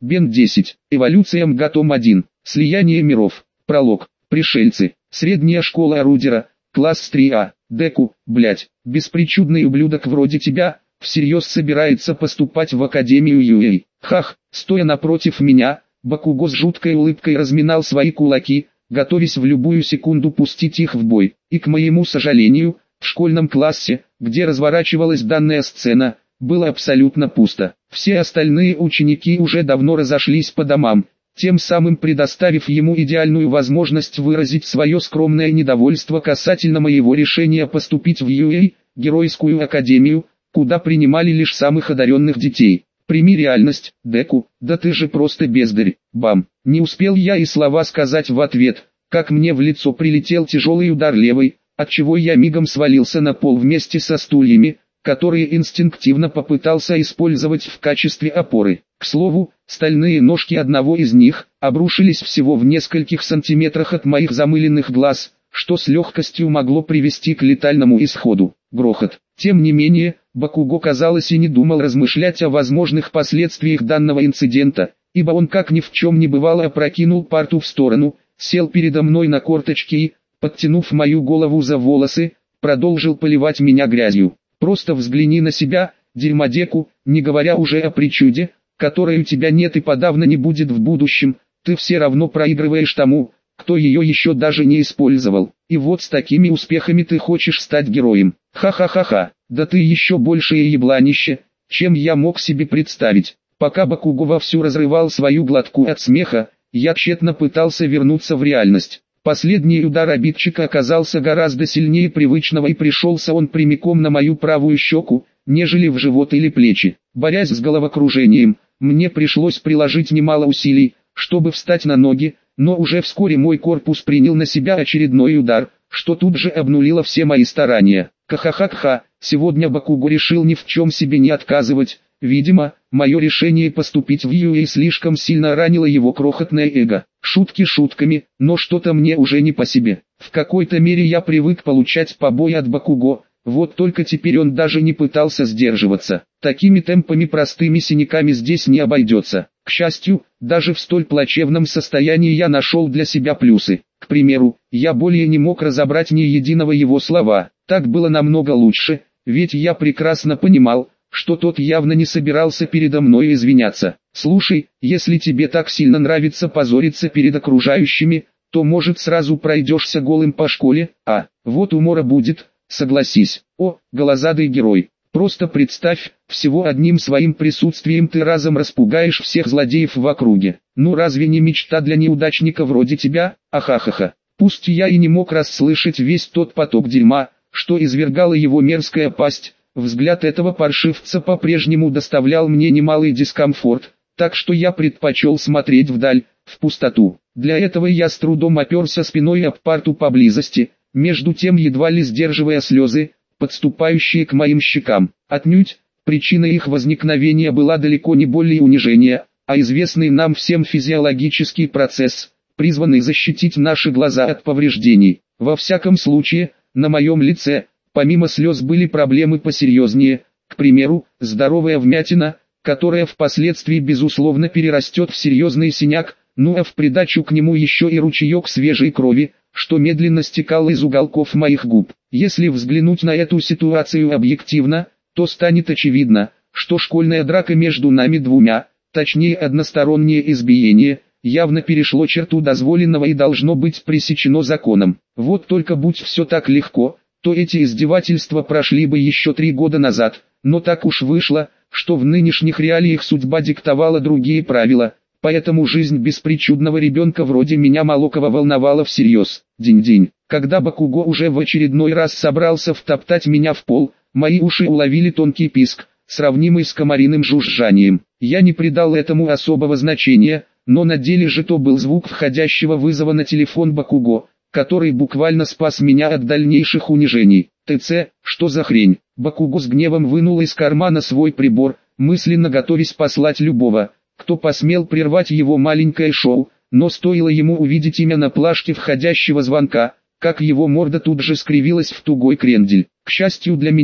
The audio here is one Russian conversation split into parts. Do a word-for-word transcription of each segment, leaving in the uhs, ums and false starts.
Бен десять. Эволюция МГАТОМ один. Слияние миров. Пролог. Пришельцы. Средняя школа Рудера. Класс три А. Деку, блять, беспричудный ублюдок вроде тебя, всерьез собирается поступать в Академию Ю Эй. Хах, стоя напротив меня, Бакуго с жуткой улыбкой разминал свои кулаки, готовясь в любую секунду пустить их в бой. И к моему сожалению, в школьном классе, где разворачивалась данная сцена, было абсолютно пусто. Все остальные ученики уже давно разошлись по домам, тем самым предоставив ему идеальную возможность выразить свое скромное недовольство касательно моего решения поступить в Ю Эй, Геройскую Академию, куда принимали лишь самых одаренных детей. Прими реальность, Деку, да ты же просто бездарь. Бам! Не успел я и слова сказать в ответ, как мне в лицо прилетел тяжелый удар левой, отчего я мигом свалился на пол вместе со стульями, которые инстинктивно попытался использовать в качестве опоры. К слову, стальные ножки одного из них обрушились всего в нескольких сантиметрах от моих замыленных глаз, что с легкостью могло привести к летальному исходу. Грохот. Тем не менее, Бакуго, казалось, и не думал размышлять о возможных последствиях данного инцидента, ибо он как ни в чем не бывало опрокинул парту в сторону, сел передо мной на корточки и, подтянув мою голову за волосы, продолжил поливать меня грязью. Просто взгляни на себя, дерьмодеку, не говоря уже о причуде, которой у тебя нет и подавно не будет в будущем, ты все равно проигрываешь тому, кто ее еще даже не использовал. И вот с такими успехами ты хочешь стать героем. Ха-ха-ха-ха, да ты еще большее ебланище, чем я мог себе представить. Пока Бакуго вовсю разрывал свою глотку от смеха, я тщетно пытался вернуться в реальность. Последний удар обидчика оказался гораздо сильнее привычного, и пришелся он прямиком на мою правую щеку, нежели в живот или плечи. Борясь с головокружением, мне пришлось приложить немало усилий, чтобы встать на ноги, но уже вскоре мой корпус принял на себя очередной удар, что тут же обнулило все мои старания. Ха-ха-ха-ха, сегодня Бакуго решил ни в чем себе не отказывать. Видимо, мое решение поступить в Ю Эй слишком сильно ранило его крохотное эго. Шутки шутками, но что-то мне уже не по себе. В какой-то мере я привык получать побои от Бакуго, вот только теперь он даже не пытался сдерживаться. Такими темпами простыми синяками здесь не обойдется. К счастью, даже в столь плачевном состоянии я нашел для себя плюсы. К примеру, я более не мог разобрать ни единого его слова. Так было намного лучше, ведь я прекрасно понимал, что тот явно не собирался передо мной извиняться. «Слушай, если тебе так сильно нравится позориться перед окружающими, то может сразу пройдешься голым по школе, а, вот умора будет, согласись. О, голозадый герой, просто представь, всего одним своим присутствием ты разом распугаешь всех злодеев в округе. Ну разве не мечта для неудачника вроде тебя? Ахахаха». Пусть я и не мог расслышать весь тот поток дерьма, что извергала его мерзкая пасть, взгляд этого паршивца по-прежнему доставлял мне немалый дискомфорт, так что я предпочел смотреть вдаль, в пустоту. Для этого я с трудом оперся спиной об парту поблизости, между тем едва ли сдерживая слезы, подступающие к моим щекам. Отнюдь, причиной их возникновения была далеко не боль и унижение, а известный нам всем физиологический процесс, призванный защитить наши глаза от повреждений. Во всяком случае, на моем лице, помимо слез, были проблемы посерьезнее, к примеру, здоровая вмятина, которая впоследствии безусловно перерастет в серьезный синяк, ну а в придачу к нему еще и ручеек свежей крови, что медленно стекал из уголков моих губ. Если взглянуть на эту ситуацию объективно, то станет очевидно, что школьная драка между нами двумя, точнее одностороннее избиение, явно перешло черту дозволенного и должно быть пресечено законом. Вот только будь все так легко, то эти издевательства прошли бы еще три года назад, но так уж вышло, что в нынешних реалиях судьба диктовала другие правила, поэтому жизнь беспричудного ребенка вроде меня Молокова волновала всерьез. Динь-динь. Когда Бакуго уже в очередной раз собрался втоптать меня в пол, мои уши уловили тонкий писк, сравнимый с комариным жужжанием. Я не придал этому особого значения, но на деле же то был звук входящего вызова на телефон Бакуго, который буквально спас меня от дальнейших унижений. ТЦ, что за хрень? Бакуго с гневом вынул из кармана свой прибор, мысленно готовясь послать любого, кто посмел прервать его маленькое шоу, но стоило ему увидеть имя на плашке входящего звонка, как его морда тут же скривилась в тугой крендель. К счастью для меня,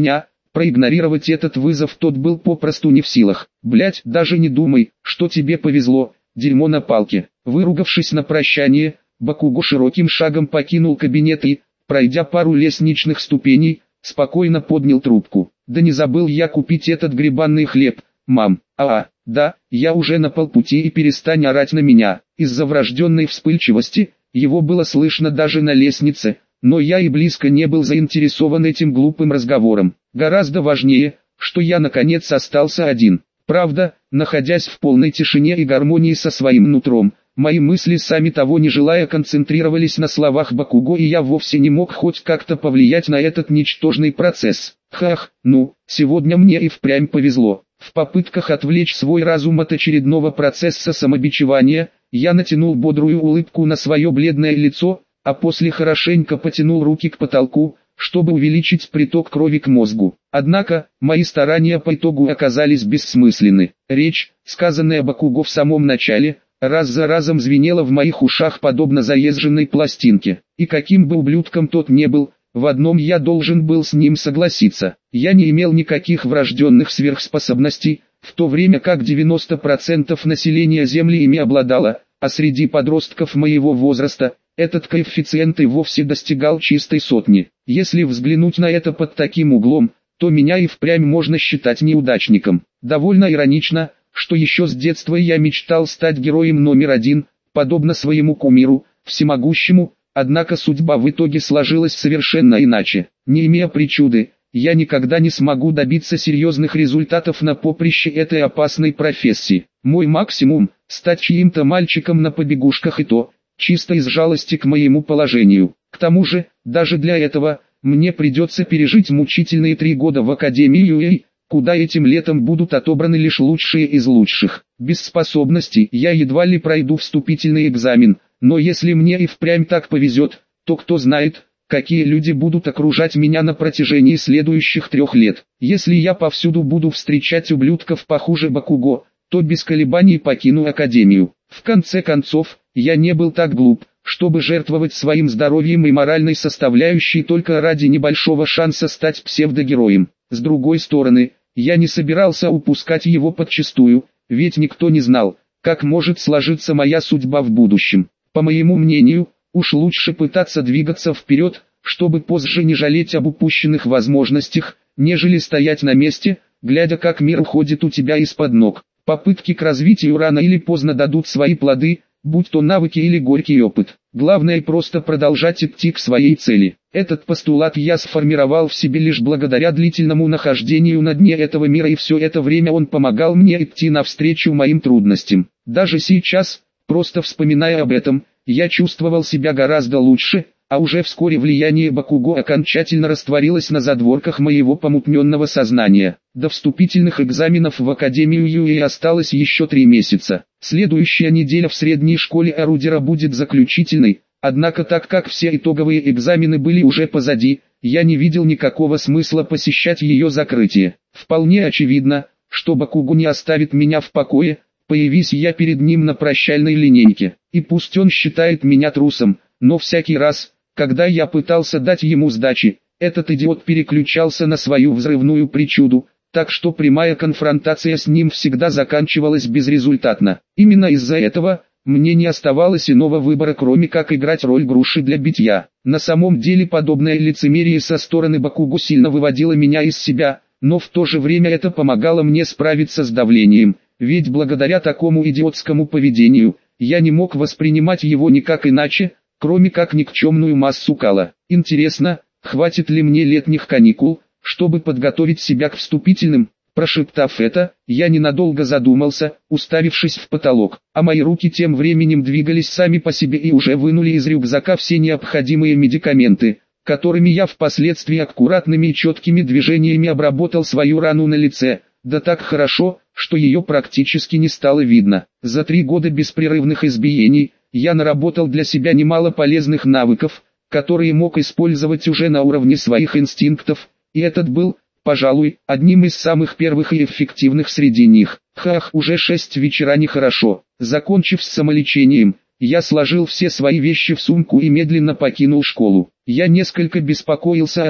проигнорировать этот вызов тот был попросту не в силах. Блять, даже не думай, что тебе повезло, дерьмо на палке. Выругавшись на прощание, Бакуго широким шагом покинул кабинет и, пройдя пару лестничных ступеней, спокойно поднял трубку. Да не забыл я купить этот грибанный хлеб, мам. А, да, я уже на полпути, и перестань орать на меня. Из-за врожденной вспыльчивости, его было слышно даже на лестнице, но я и близко не был заинтересован этим глупым разговором. Гораздо важнее, что я наконец остался один. Правда, находясь в полной тишине и гармонии со своим нутром, мои мысли, сами того не желая, концентрировались на словах Бакуго, и я вовсе не мог хоть как-то повлиять на этот ничтожный процесс. Хах, ну, сегодня мне и впрямь повезло. В попытках отвлечь свой разум от очередного процесса самобичевания, я натянул бодрую улыбку на свое бледное лицо, а после хорошенько потянул руки к потолку, чтобы увеличить приток крови к мозгу. Однако, мои старания по итогу оказались бессмысленны. Речь, сказанная Бакуго в самом начале, раз за разом звенела в моих ушах подобно заезженной пластинке. И каким бы ублюдком тот не был, в одном я должен был с ним согласиться. Я не имел никаких врожденных сверхспособностей, в то время как девяносто процентов населения Земли ими обладало, а среди подростков моего возраста, этот коэффициент и вовсе достигал чистой сотни. Если взглянуть на это под таким углом, то меня и впрямь можно считать неудачником. Довольно иронично, что еще с детства я мечтал стать героем номер один, подобно своему кумиру, всемогущему, однако судьба в итоге сложилась совершенно иначе. Не имея причуды, я никогда не смогу добиться серьезных результатов на поприще этой опасной профессии. Мой максимум – стать чьим-то мальчиком на побегушках, и то, чисто из жалости к моему положению. К тому же, даже для этого, мне придется пережить мучительные три года в Академии ю эй, куда этим летом будут отобраны лишь лучшие из лучших. Без способностей я едва ли пройду вступительный экзамен, но если мне и впрямь так повезет, то кто знает, какие люди будут окружать меня на протяжении следующих трех лет. Если я повсюду буду встречать ублюдков похуже Бакуго, то без колебаний покину Академию. В конце концов, я не был так глуп, чтобы жертвовать своим здоровьем и моральной составляющей только ради небольшого шанса стать псевдогероем. С другой стороны, я не собирался упускать его подчистую, ведь никто не знал, как может сложиться моя судьба в будущем. По моему мнению, уж лучше пытаться двигаться вперед, чтобы позже не жалеть об упущенных возможностях, нежели стоять на месте, глядя как мир уходит у тебя из-под ног. Попытки к развитию рано или поздно дадут свои плоды, будь то навыки или горький опыт. Главное просто продолжать идти к своей цели. Этот постулат я сформировал в себе лишь благодаря длительному нахождению на дне этого мира, и все это время он помогал мне идти навстречу моим трудностям. Даже сейчас, просто вспоминая об этом, я чувствовал себя гораздо лучше, а уже вскоре влияние Бакуго окончательно растворилось на задворках моего помутненного сознания. До вступительных экзаменов в Академию ю эй осталось еще три месяца. Следующая неделя в средней школе Арудера будет заключительной, однако так как все итоговые экзамены были уже позади, я не видел никакого смысла посещать ее закрытие. Вполне очевидно, что Бакуго не оставит меня в покое, появись я перед ним на прощальной линейке. И пусть он считает меня трусом, но всякий раз, когда я пытался дать ему сдачи, этот идиот переключался на свою взрывную причуду, так что прямая конфронтация с ним всегда заканчивалась безрезультатно. Именно из-за этого, мне не оставалось иного выбора, кроме как играть роль груши для битья. На самом деле подобное лицемерие со стороны Бакуго сильно выводило меня из себя, но в то же время это помогало мне справиться с давлением, ведь благодаря такому идиотскому поведению, я не мог воспринимать его никак иначе, кроме как никчемную массу кала. Интересно, хватит ли мне летних каникул, чтобы подготовить себя к вступительным? Прошептав это, я ненадолго задумался, уставившись в потолок, а мои руки тем временем двигались сами по себе и уже вынули из рюкзака все необходимые медикаменты, которыми я впоследствии аккуратными и четкими движениями обработал свою рану на лице, да так хорошо, что ее практически не стало видно. За три года беспрерывных избиений, я наработал для себя немало полезных навыков, которые мог использовать уже на уровне своих инстинктов, и этот был, пожалуй, одним из самых первых и эффективных среди них. Хах, уже шесть вечера нехорошо. Закончив с самолечением, я сложил все свои вещи в сумку и медленно покинул школу. Я несколько беспокоился о том,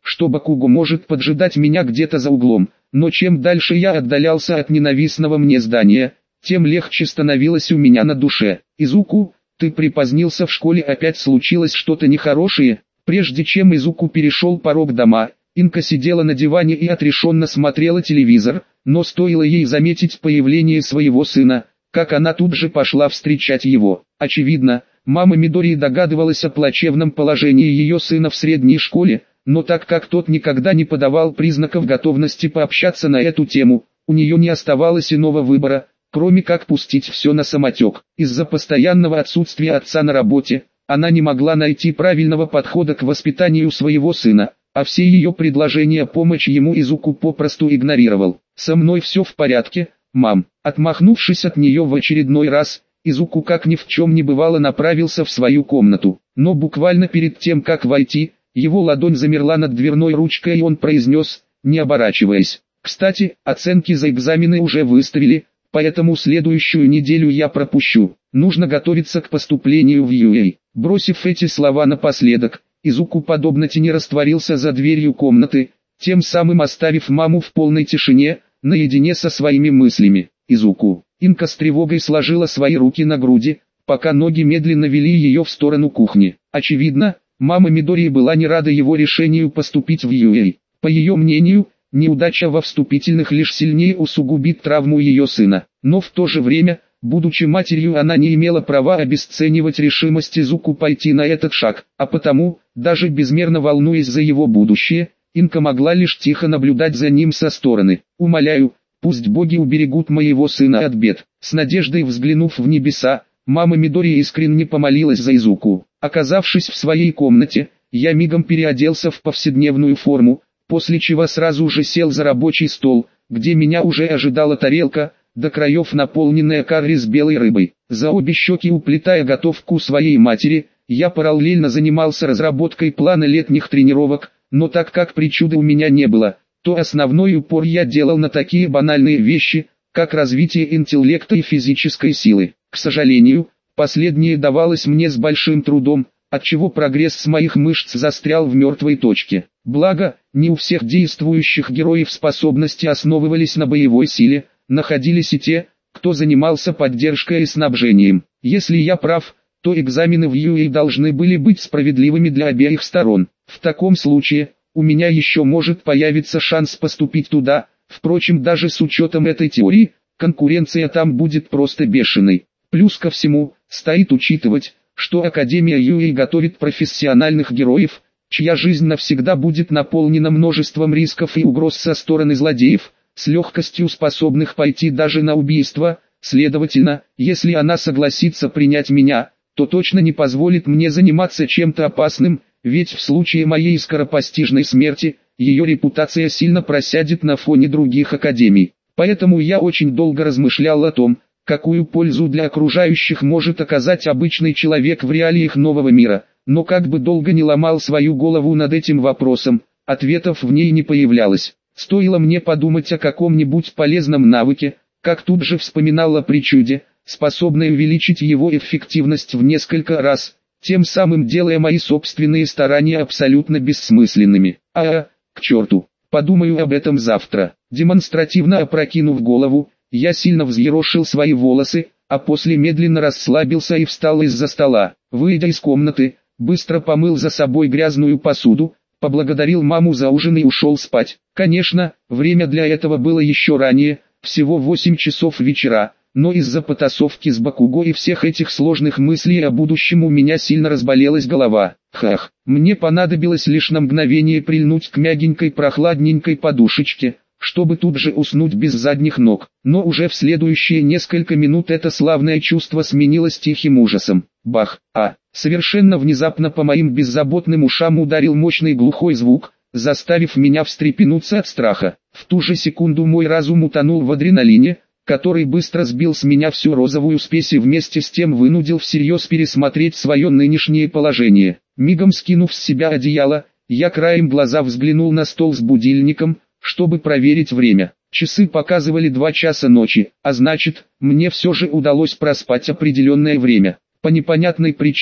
что Бакуго может поджидать меня где-то за углом, но чем дальше я отдалялся от ненавистного мне здания, тем легче становилось у меня на душе. Изуку, ты припозднился в школе, опять случилось что-то нехорошее? Прежде чем Изуку перешел порог дома, Инка сидела на диване и отрешенно смотрела телевизор, но стоило ей заметить появление своего сына, как она тут же пошла встречать его. Очевидно, мама Мидори догадывалась о плачевном положении ее сына в средней школе, но так как тот никогда не подавал признаков готовности пообщаться на эту тему, у нее не оставалось иного выбора, кроме как пустить все на самотек. Из-за постоянного отсутствия отца на работе, она не могла найти правильного подхода к воспитанию своего сына, а все ее предложения помочь ему Изуку попросту игнорировал. «Со мной все в порядке, мам». Отмахнувшись от нее в очередной раз, Изуку как ни в чем не бывало направился в свою комнату. Но буквально перед тем как войти, его ладонь замерла над дверной ручкой и он произнес, не оборачиваясь: «Кстати, оценки за экзамены уже выставили, поэтому следующую неделю я пропущу. Нужно готовиться к поступлению в ю эй». Бросив эти слова напоследок, Изуку подобно тени растворился за дверью комнаты, тем самым оставив маму в полной тишине, наедине со своими мыслями. Изуку. Инка с тревогой сложила свои руки на груди, пока ноги медленно вели ее в сторону кухни. Очевидно, мама Мидори была не рада его решению поступить в ю эй. По ее мнению, неудача во вступительных лишь сильнее усугубит травму ее сына. Но в то же время, будучи матерью, она не имела права обесценивать решимость Изуку пойти на этот шаг, а потому, даже безмерно волнуясь за его будущее, Инка могла лишь тихо наблюдать за ним со стороны. «Умоляю, пусть боги уберегут моего сына от бед». С надеждой взглянув в небеса, мама Мидори искренне помолилась за Изуку. Оказавшись в своей комнате, я мигом переоделся в повседневную форму, после чего сразу же сел за рабочий стол, где меня уже ожидала тарелка, до краев наполненная карри с белой рыбой. За обе щеки уплетая готовку своей матери, я параллельно занимался разработкой плана летних тренировок, но так как причуды у меня не было, то основной упор я делал на такие банальные вещи, как развитие интеллекта и физической силы. К сожалению, последнее давалось мне с большим трудом, отчего прогресс с моих мышц застрял в мертвой точке. Благо, не у всех действующих героев способности основывались на боевой силе, находились и те, кто занимался поддержкой и снабжением. Если я прав, то экзамены в ю эй должны были быть справедливыми для обеих сторон. В таком случае, у меня еще может появиться шанс поступить туда. Впрочем, даже с учетом этой теории, конкуренция там будет просто бешеной. Плюс ко всему, стоит учитывать, что Академия ю эй готовит профессиональных героев, чья жизнь навсегда будет наполнена множеством рисков и угроз со стороны злодеев, с легкостью способных пойти даже на убийство. Следовательно, если она согласится принять меня, то точно не позволит мне заниматься чем-то опасным, ведь в случае моей скоропостижной смерти, ее репутация сильно просядет на фоне других академий. Поэтому я очень долго размышлял о том, какую пользу для окружающих может оказать обычный человек в реалиях нового мира, но как бы долго не ломал свою голову над этим вопросом, ответов в ней не появлялось. Стоило мне подумать о каком-нибудь полезном навыке, как тут же вспоминал о причуде, способной увеличить его эффективность в несколько раз, тем самым делая мои собственные старания абсолютно бессмысленными. А, к черту, подумаю об этом завтра. Демонстративно опрокинув голову, я сильно взъерошил свои волосы, а после медленно расслабился и встал из-за стола. Выйдя из комнаты, быстро помыл за собой грязную посуду, поблагодарил маму за ужин и ушел спать. Конечно, время для этого было еще ранее, всего восемь часов вечера, но из-за потасовки с Бакуго и всех этих сложных мыслей о будущем у меня сильно разболелась голова. Хах, мне понадобилось лишь на мгновение прильнуть к мягенькой прохладненькой подушечке, чтобы тут же уснуть без задних ног. Но уже в следующие несколько минут это славное чувство сменилось тихим ужасом. Бах! А! Совершенно внезапно по моим беззаботным ушам ударил мощный глухой звук, заставив меня встрепенуться от страха. В ту же секунду мой разум утонул в адреналине, который быстро сбил с меня всю розовую спесь и вместе с тем вынудил всерьез пересмотреть свое нынешнее положение. Мигом скинув с себя одеяло, я краем глаза взглянул на стол с будильником, чтобы проверить время. Часы показывали два часа ночи, а значит, мне все же удалось проспать определенное время. По непонятной причине,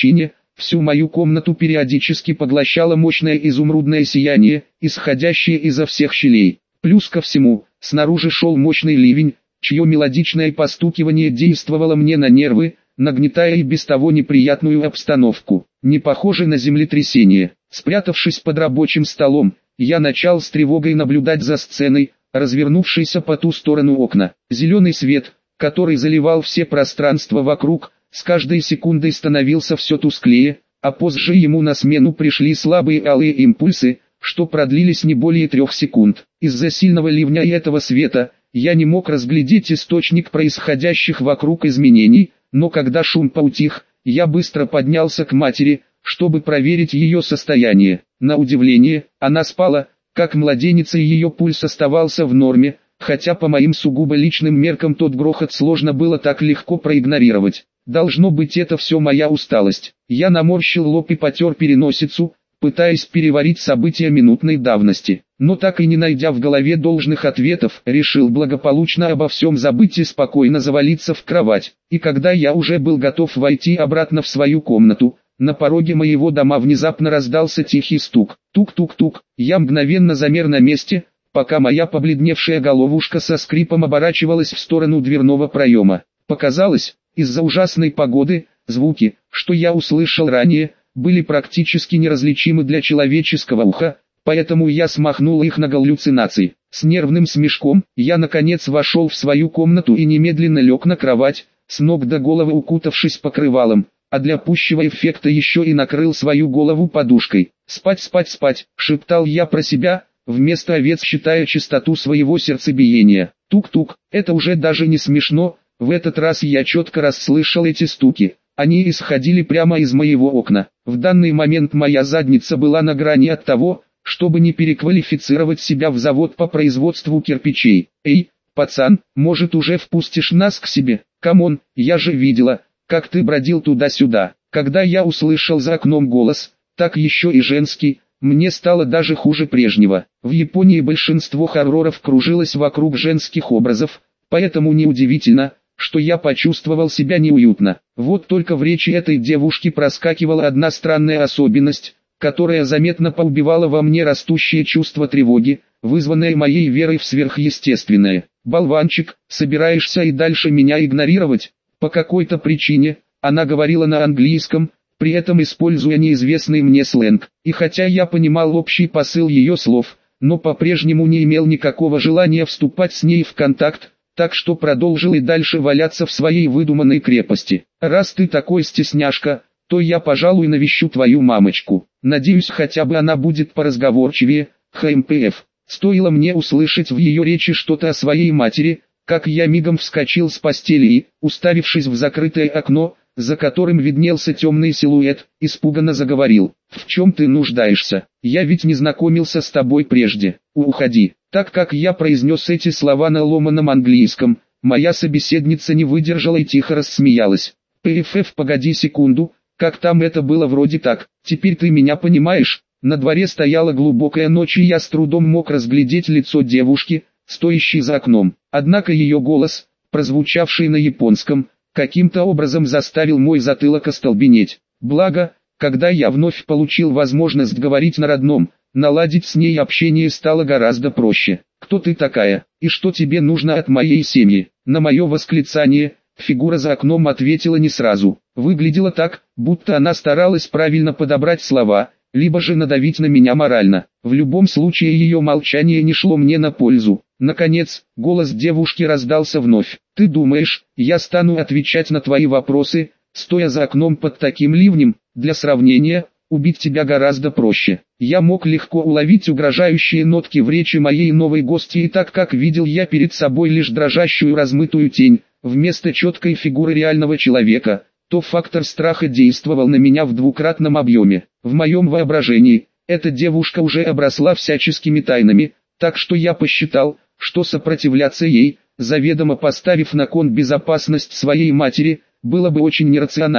Всю мою комнату периодически поглощало мощное изумрудное сияние, исходящее изо всех щелей. Плюс ко всему, снаружи шел мощный ливень, чье мелодичное постукивание действовало мне на нервы, нагнетая и без того неприятную обстановку. Не похоже на землетрясение. Спрятавшись под рабочим столом, я начал с тревогой наблюдать за сценой, развернувшейся по ту сторону окна. Зеленый свет, который заливал все пространства вокруг, с каждой секундой становился все тусклее, а позже ему на смену пришли слабые алые импульсы, что продлились не более трех секунд. Из-за сильного ливня и этого света, я не мог разглядеть источник происходящих вокруг изменений, но когда шум поутих, я быстро поднялся к матери, чтобы проверить ее состояние. На удивление, она спала, как младенец, и ее пульс оставался в норме, хотя по моим сугубо личным меркам тот грохот сложно было так легко проигнорировать. Должно быть, это все моя усталость. Я наморщил лоб и потер переносицу, пытаясь переварить события минутной давности. Но так и не найдя в голове должных ответов, решил благополучно обо всем забыть и спокойно завалиться в кровать. И когда я уже был готов войти обратно в свою комнату, на пороге моего дома внезапно раздался тихий стук. Тук-тук-тук. Я мгновенно замер на месте, пока моя побледневшая головушка со скрипом оборачивалась в сторону дверного проема. Показалось, из-за ужасной погоды, звуки, что я услышал ранее, были практически неразличимы для человеческого уха, поэтому я смахнул их на галлюцинации. С нервным смешком, я наконец вошел в свою комнату и немедленно лег на кровать, с ног до головы укутавшись покрывалом, а для пущего эффекта еще и накрыл свою голову подушкой. «Спать, спать, спать», — шептал я про себя, вместо овец считая частоту своего сердцебиения. Тук-тук, это уже даже не смешно, в этот раз я четко расслышал эти стуки. Они исходили прямо из моего окна. В данный момент моя задница была на грани от того, чтобы не переквалифицировать себя в завод по производству кирпичей. «Эй, пацан, может уже впустишь нас к себе? Камон, я же видела, как ты бродил туда-сюда». Когда я услышал за окном голос, так еще и женский, мне стало даже хуже прежнего. В Японии большинство хорроров кружилось вокруг женских образов, поэтому неудивительно, что я почувствовал себя неуютно. Вот только в речи этой девушки проскакивала одна странная особенность, которая заметно поубивала во мне растущее чувство тревоги, вызванное моей верой в сверхъестественное. «Болванчик, собираешься и дальше меня игнорировать?» По какой-то причине, она говорила на английском, при этом используя неизвестный мне сленг. И хотя я понимал общий посыл ее слов, но по-прежнему не имел никакого желания вступать с ней в контакт, так что продолжил и дальше валяться в своей выдуманной крепости. «Раз ты такой стесняшка, то я, пожалуй, навещу твою мамочку. Надеюсь, хотя бы она будет поразговорчивее, ХМПФ». Стоило мне услышать в ее речи что-то о своей матери, как я мигом вскочил с постели и, уставившись в закрытое окно, за которым виднелся темный силуэт, испуганно заговорил. «В чем ты нуждаешься? Я ведь не знакомился с тобой прежде. Уходи». Так как я произнес эти слова на ломаном английском, моя собеседница не выдержала и тихо рассмеялась. «ПФФ, погоди секунду, как там это было вроде так, теперь ты меня понимаешь?» На дворе стояла глубокая ночь, и я с трудом мог разглядеть лицо девушки, стоящей за окном. Однако ее голос, прозвучавший на японском, каким-то образом заставил мой затылок остолбенеть. Благо, когда я вновь получил возможность говорить на родном, наладить с ней общение стало гораздо проще. «Кто ты такая, и что тебе нужно от моей семьи?» На мое восклицание, фигура за окном ответила не сразу. Выглядело так, будто она старалась правильно подобрать слова, либо же надавить на меня морально. В любом случае ее молчание не шло мне на пользу. Наконец, голос девушки раздался вновь. «Ты думаешь, я стану отвечать на твои вопросы, стоя за окном под таким ливнем? Для сравнения, убить тебя гораздо проще». Я мог легко уловить угрожающие нотки в речи моей новой гостьи, и так как видел я перед собой лишь дрожащую размытую тень, вместо четкой фигуры реального человека, то фактор страха действовал на меня в двукратном объеме. В моем воображении, эта девушка уже обросла всяческими тайнами, так что я посчитал, что сопротивляться ей, заведомо поставив на кон безопасность своей матери, было бы очень нерационально.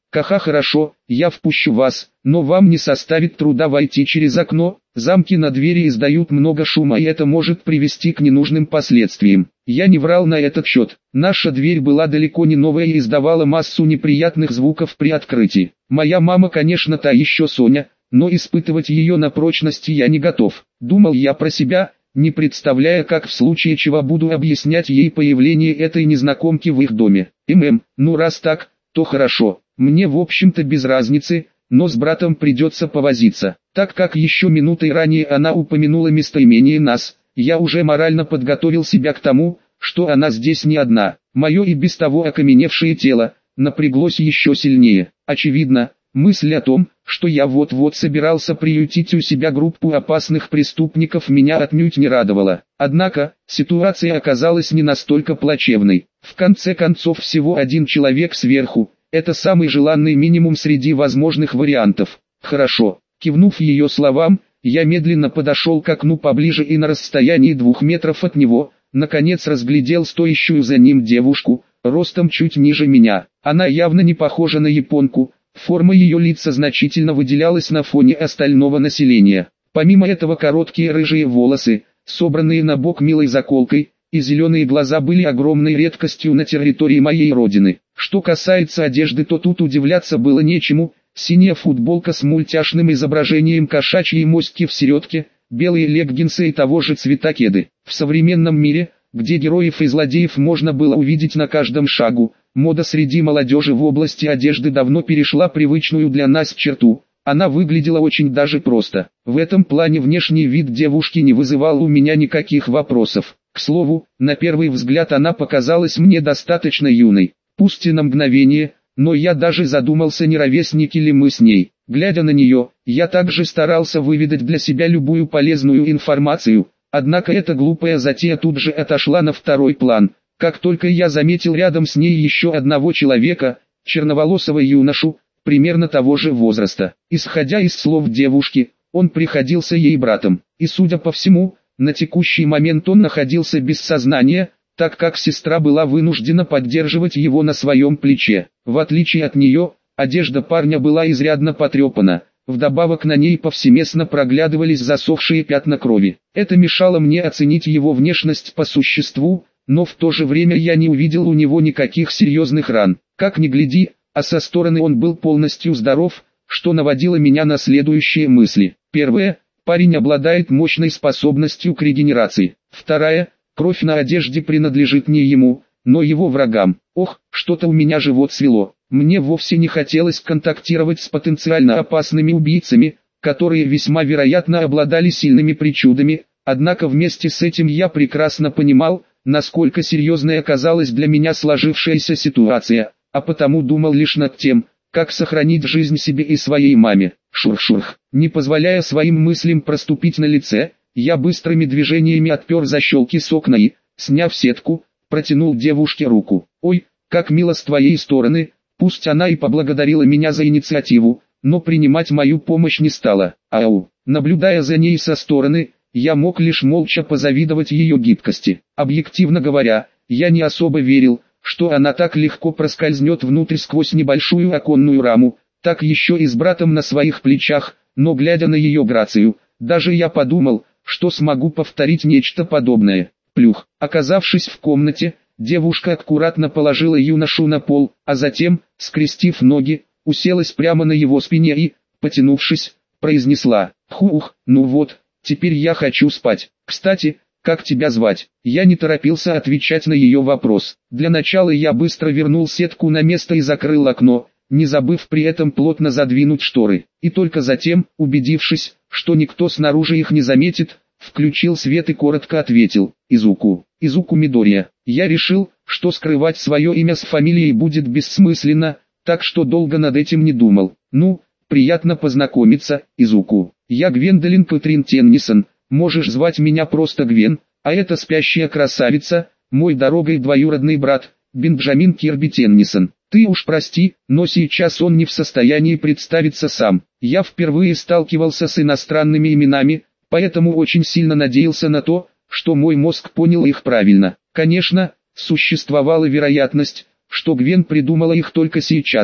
Ха-ха, хорошо, я впущу вас, но вам не составит труда войти через окно. Замки на двери издают много шума, и это может привести к ненужным последствиям. Я не врал на этот счет. Наша дверь была далеко не новая и издавала массу неприятных звуков при открытии. Моя мама, конечно, та еще Соня, но испытывать ее на прочность я не готов. Думал я про себя, не представляя, как в случае чего буду объяснять ей появление этой незнакомки в их доме. ММ, ну раз так, то хорошо. Мне в общем-то без разницы, но с братом придется повозиться. Так как еще минутой ранее она упомянула местоимение «нас», я уже морально подготовил себя к тому, что она здесь не одна. Мое и без того окаменевшее тело напряглось еще сильнее. Очевидно, мысль о том, что я вот-вот собирался приютить у себя группу опасных преступников, меня отнюдь не радовала. Однако, ситуация оказалась не настолько плачевной. В конце концов, всего один человек сверху. Это самый желанный минимум среди возможных вариантов. Хорошо. Кивнув ее словам, я медленно подошел к окну поближе и на расстоянии двух метров от него, наконец разглядел стоящую за ним девушку, ростом чуть ниже меня. Она явно не похожа на японку, форма ее лица значительно выделялась на фоне остального населения. Помимо этого, короткие рыжие волосы, собранные на бок милой заколкой, и зеленые глаза были огромной редкостью на территории моей родины. Что касается одежды, то тут удивляться было нечему. Синяя футболка с мультяшным изображением кошачьей моськи в середке, белые леггинсы и того же цвета кеды. В современном мире, где героев и злодеев можно было увидеть на каждом шагу, мода среди молодежи в области одежды давно перешла привычную для нас черту. Она выглядела очень даже просто. В этом плане внешний вид девушки не вызывал у меня никаких вопросов. К слову, на первый взгляд она показалась мне достаточно юной. Пусть и на мгновение, но я даже задумался, не ровесники ли мы с ней. Глядя на нее, я также старался выведать для себя любую полезную информацию, однако эта глупая затея тут же отошла на второй план. Как только я заметил рядом с ней еще одного человека, черноволосого юношу, примерно того же возраста. Исходя из слов девушки, он приходился ей братом, и судя по всему, на текущий момент он находился без сознания, так как сестра была вынуждена поддерживать его на своем плече. В отличие от нее, одежда парня была изрядно потрепана, вдобавок на ней повсеместно проглядывались засохшие пятна крови. Это мешало мне оценить его внешность по существу, но в то же время я не увидел у него никаких серьезных ран. Как ни гляди, а со стороны он был полностью здоров, что наводило меня на следующие мысли. Первое. Парень обладает мощной способностью к регенерации. Вторая. Кровь на одежде принадлежит не ему, но его врагам. Ох, что-то у меня живот свело. Мне вовсе не хотелось контактировать с потенциально опасными убийцами, которые весьма вероятно обладали сильными причудами, однако вместе с этим я прекрасно понимал, насколько серьезной оказалась для меня сложившаяся ситуация, а потому думал лишь над тем, как сохранить жизнь себе и своей маме. Шурх-шурх. Не позволяя своим мыслям проступить на лице, я быстрыми движениями отпер защелки с окна и, сняв сетку, протянул девушке руку. «Ой, как мило с твоей стороны», пусть она и поблагодарила меня за инициативу, но принимать мою помощь не стала. Ау. Наблюдая за ней со стороны, я мог лишь молча позавидовать ее гибкости. Объективно говоря, я не особо верил, что она так легко проскользнет внутрь сквозь небольшую оконную раму, так еще и с братом на своих плечах, но глядя на ее грацию, даже я подумал, что смогу повторить нечто подобное. Плюх. Оказавшись в комнате, девушка аккуратно положила юношу на пол, а затем, скрестив ноги, уселась прямо на его спине и, потянувшись, произнесла: «Хух, ну вот, теперь я хочу спать. Кстати, как тебя звать?» Я не торопился отвечать на ее вопрос. Для начала я быстро вернул сетку на место и закрыл окно, не забыв при этом плотно задвинуть шторы. И только затем, убедившись, что никто снаружи их не заметит, включил свет и коротко ответил: «Изуку, Изуку Мидория». Я решил, что скрывать свое имя с фамилией будет бессмысленно, так что долго над этим не думал. «Ну, приятно познакомиться, Изуку. Я Гвендолин Кэтрин Теннисон, можешь звать меня просто Гвен, а это спящая красавица, мой дорогой двоюродный брат, Бенджамин Кирби Теннисон. Ты уж прости, но сейчас он не в состоянии представиться сам. Я впервые сталкивался с иностранными именами, поэтому очень сильно надеялся на то, что мой мозг понял их правильно. Конечно, существовала вероятность, что Гвен придумала их только сейчас,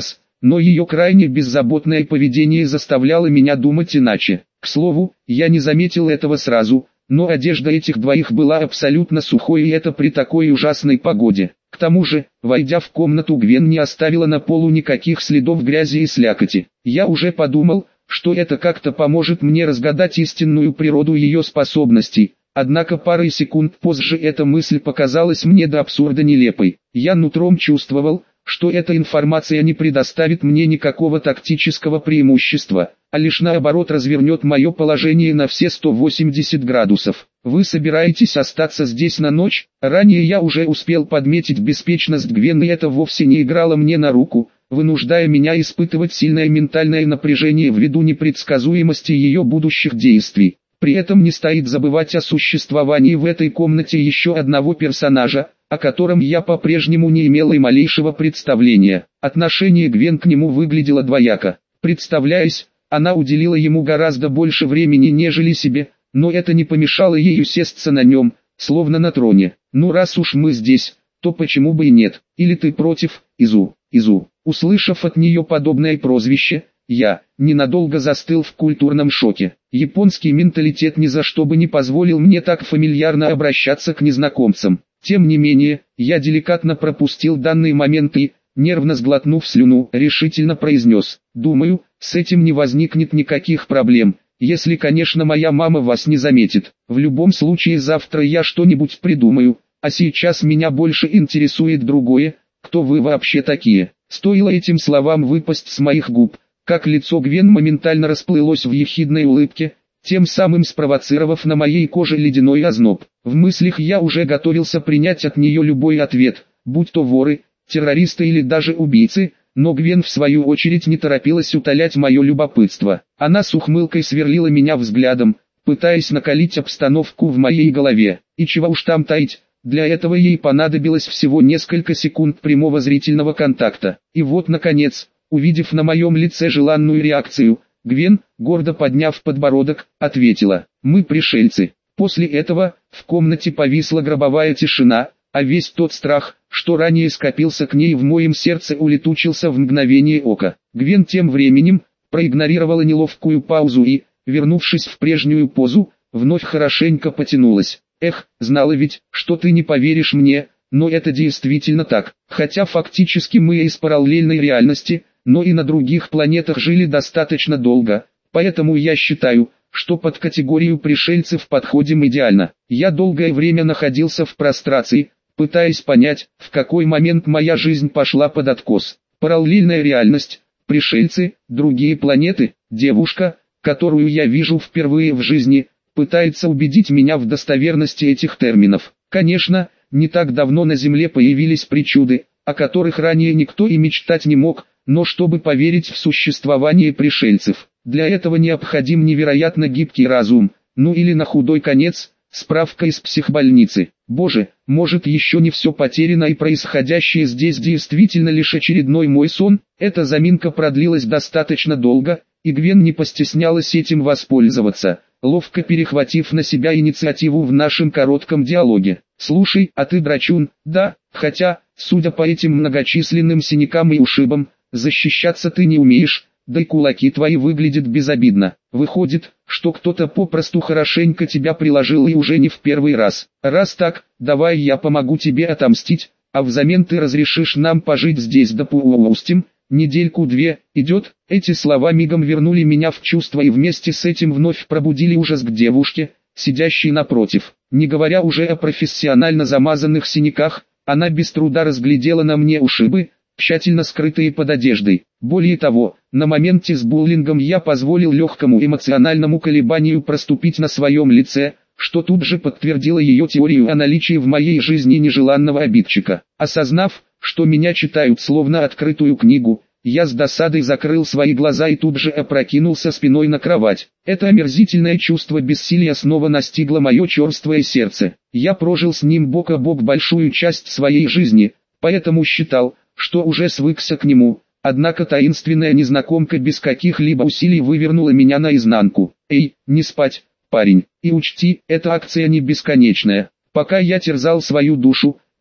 но ее крайне беззаботное поведение заставляло меня думать иначе. К слову, я не заметил этого сразу, но одежда этих двоих была абсолютно сухой, и это при такой ужасной погоде. К тому же, войдя в комнату, Гвен не оставила на полу никаких следов грязи и слякоти. Я уже подумал, что это как-то поможет мне разгадать истинную природу ее способностей. Однако парой секунд позже эта мысль показалась мне до абсурда нелепой. Я нутром чувствовал, что эта информация не предоставит мне никакого тактического преимущества, а лишь наоборот развернет мое положение на все сто восемьдесят градусов. Вы собираетесь остаться здесь на ночь? Ранее я уже успел подметить беспечность Гвен, и это вовсе не играло мне на руку, вынуждая меня испытывать сильное ментальное напряжение ввиду непредсказуемости ее будущих действий. При этом не стоит забывать о существовании в этой комнате еще одного персонажа, о котором я по-прежнему не имел и малейшего представления. Отношение Гвен к нему выглядело двояко. Представляясь, она уделила ему гораздо больше времени, нежели себе, но это не помешало ей усесться на нем, словно на троне. Ну раз уж мы здесь, то почему бы и нет? Или ты против, Изу? Изу. Услышав от нее подобное прозвище, я ненадолго застыл в культурном шоке. Японский менталитет ни за что бы не позволил мне так фамильярно обращаться к незнакомцам. Тем не менее, я деликатно пропустил данный момент и, нервно сглотнув слюну, решительно произнес: «Думаю, с этим не возникнет никаких проблем, если, конечно, моя мама вас не заметит. В любом случае завтра я что-нибудь придумаю, а сейчас меня больше интересует другое, кто вы вообще такие». Стоило этим словам выпасть с моих губ, как лицо Гвен моментально расплылось в ехидной улыбке, тем самым спровоцировав на моей коже ледяной озноб. В мыслях я уже готовился принять от нее любой ответ, будь то воры, террористы или даже убийцы, но Гвен в свою очередь не торопилась утолять мое любопытство. Она с ухмылкой сверлила меня взглядом, пытаясь накалить обстановку в моей голове. И чего уж там таить, для этого ей понадобилось всего несколько секунд прямого зрительного контакта. И вот наконец, увидев на моем лице желанную реакцию, Гвен, гордо подняв подбородок, ответила: «Мы пришельцы». После этого, в комнате повисла гробовая тишина, а весь тот страх, что ранее скопился к ней в моем сердце, улетучился в мгновение ока. Гвен тем временем проигнорировала неловкую паузу и, вернувшись в прежнюю позу, вновь хорошенько потянулась. «Эх, знала ведь, что ты не поверишь мне, но это действительно так. Хотя фактически мы из параллельной реальности, но и на других планетах жили достаточно долго, поэтому я считаю, что под категорию пришельцев подходим идеально. Я долгое время находился в прострации, пытаясь понять, в какой момент моя жизнь пошла под откос. Параллельная реальность, пришельцы, другие планеты, девушка, которую я вижу впервые в жизни, пытается убедить меня в достоверности этих терминов. Конечно, не так давно на Земле появились причуды, о которых ранее никто и мечтать не мог, но чтобы поверить в существование пришельцев, для этого необходим невероятно гибкий разум, ну или на худой конец, справка из психбольницы. Боже, может еще не все потеряно и происходящее здесь действительно лишь очередной мой сон? Эта заминка продлилась достаточно долго, и Гвен не постеснялась этим воспользоваться, ловко перехватив на себя инициативу в нашем коротком диалоге. «Слушай, а ты драчун, да? Хотя, судя по этим многочисленным синякам и ушибам, защищаться ты не умеешь, да и кулаки твои выглядят безобидно. Выходит, что кто-то попросту хорошенько тебя приложил и уже не в первый раз. Раз так, давай я помогу тебе отомстить, а взамен ты разрешишь нам пожить здесь, допустим, недельку-две, идет?» Эти слова мигом вернули меня в чувство и вместе с этим вновь пробудили ужас к девушке, сидящей напротив. Не говоря уже о профессионально замазанных синяках, она без труда разглядела на мне ушибы, тщательно скрытые под одеждой. Более того, на моменте с буллингом я позволил легкому эмоциональному колебанию проступить на своем лице, что тут же подтвердило ее теорию о наличии в моей жизни нежеланного обидчика. Осознав, что меня читают словно открытую книгу, я с досадой закрыл свои глаза и тут же опрокинулся спиной на кровать. Это омерзительное чувство бессилия снова настигло мое черствое сердце. Я прожил с ним бок о бок большую часть своей жизни, поэтому считал, что уже свыкся к нему, однако таинственная незнакомка без каких-либо усилий вывернула меня наизнанку. «Эй, не спать, парень, и учти, эта акция не бесконечная». Пока я терзал свою душу,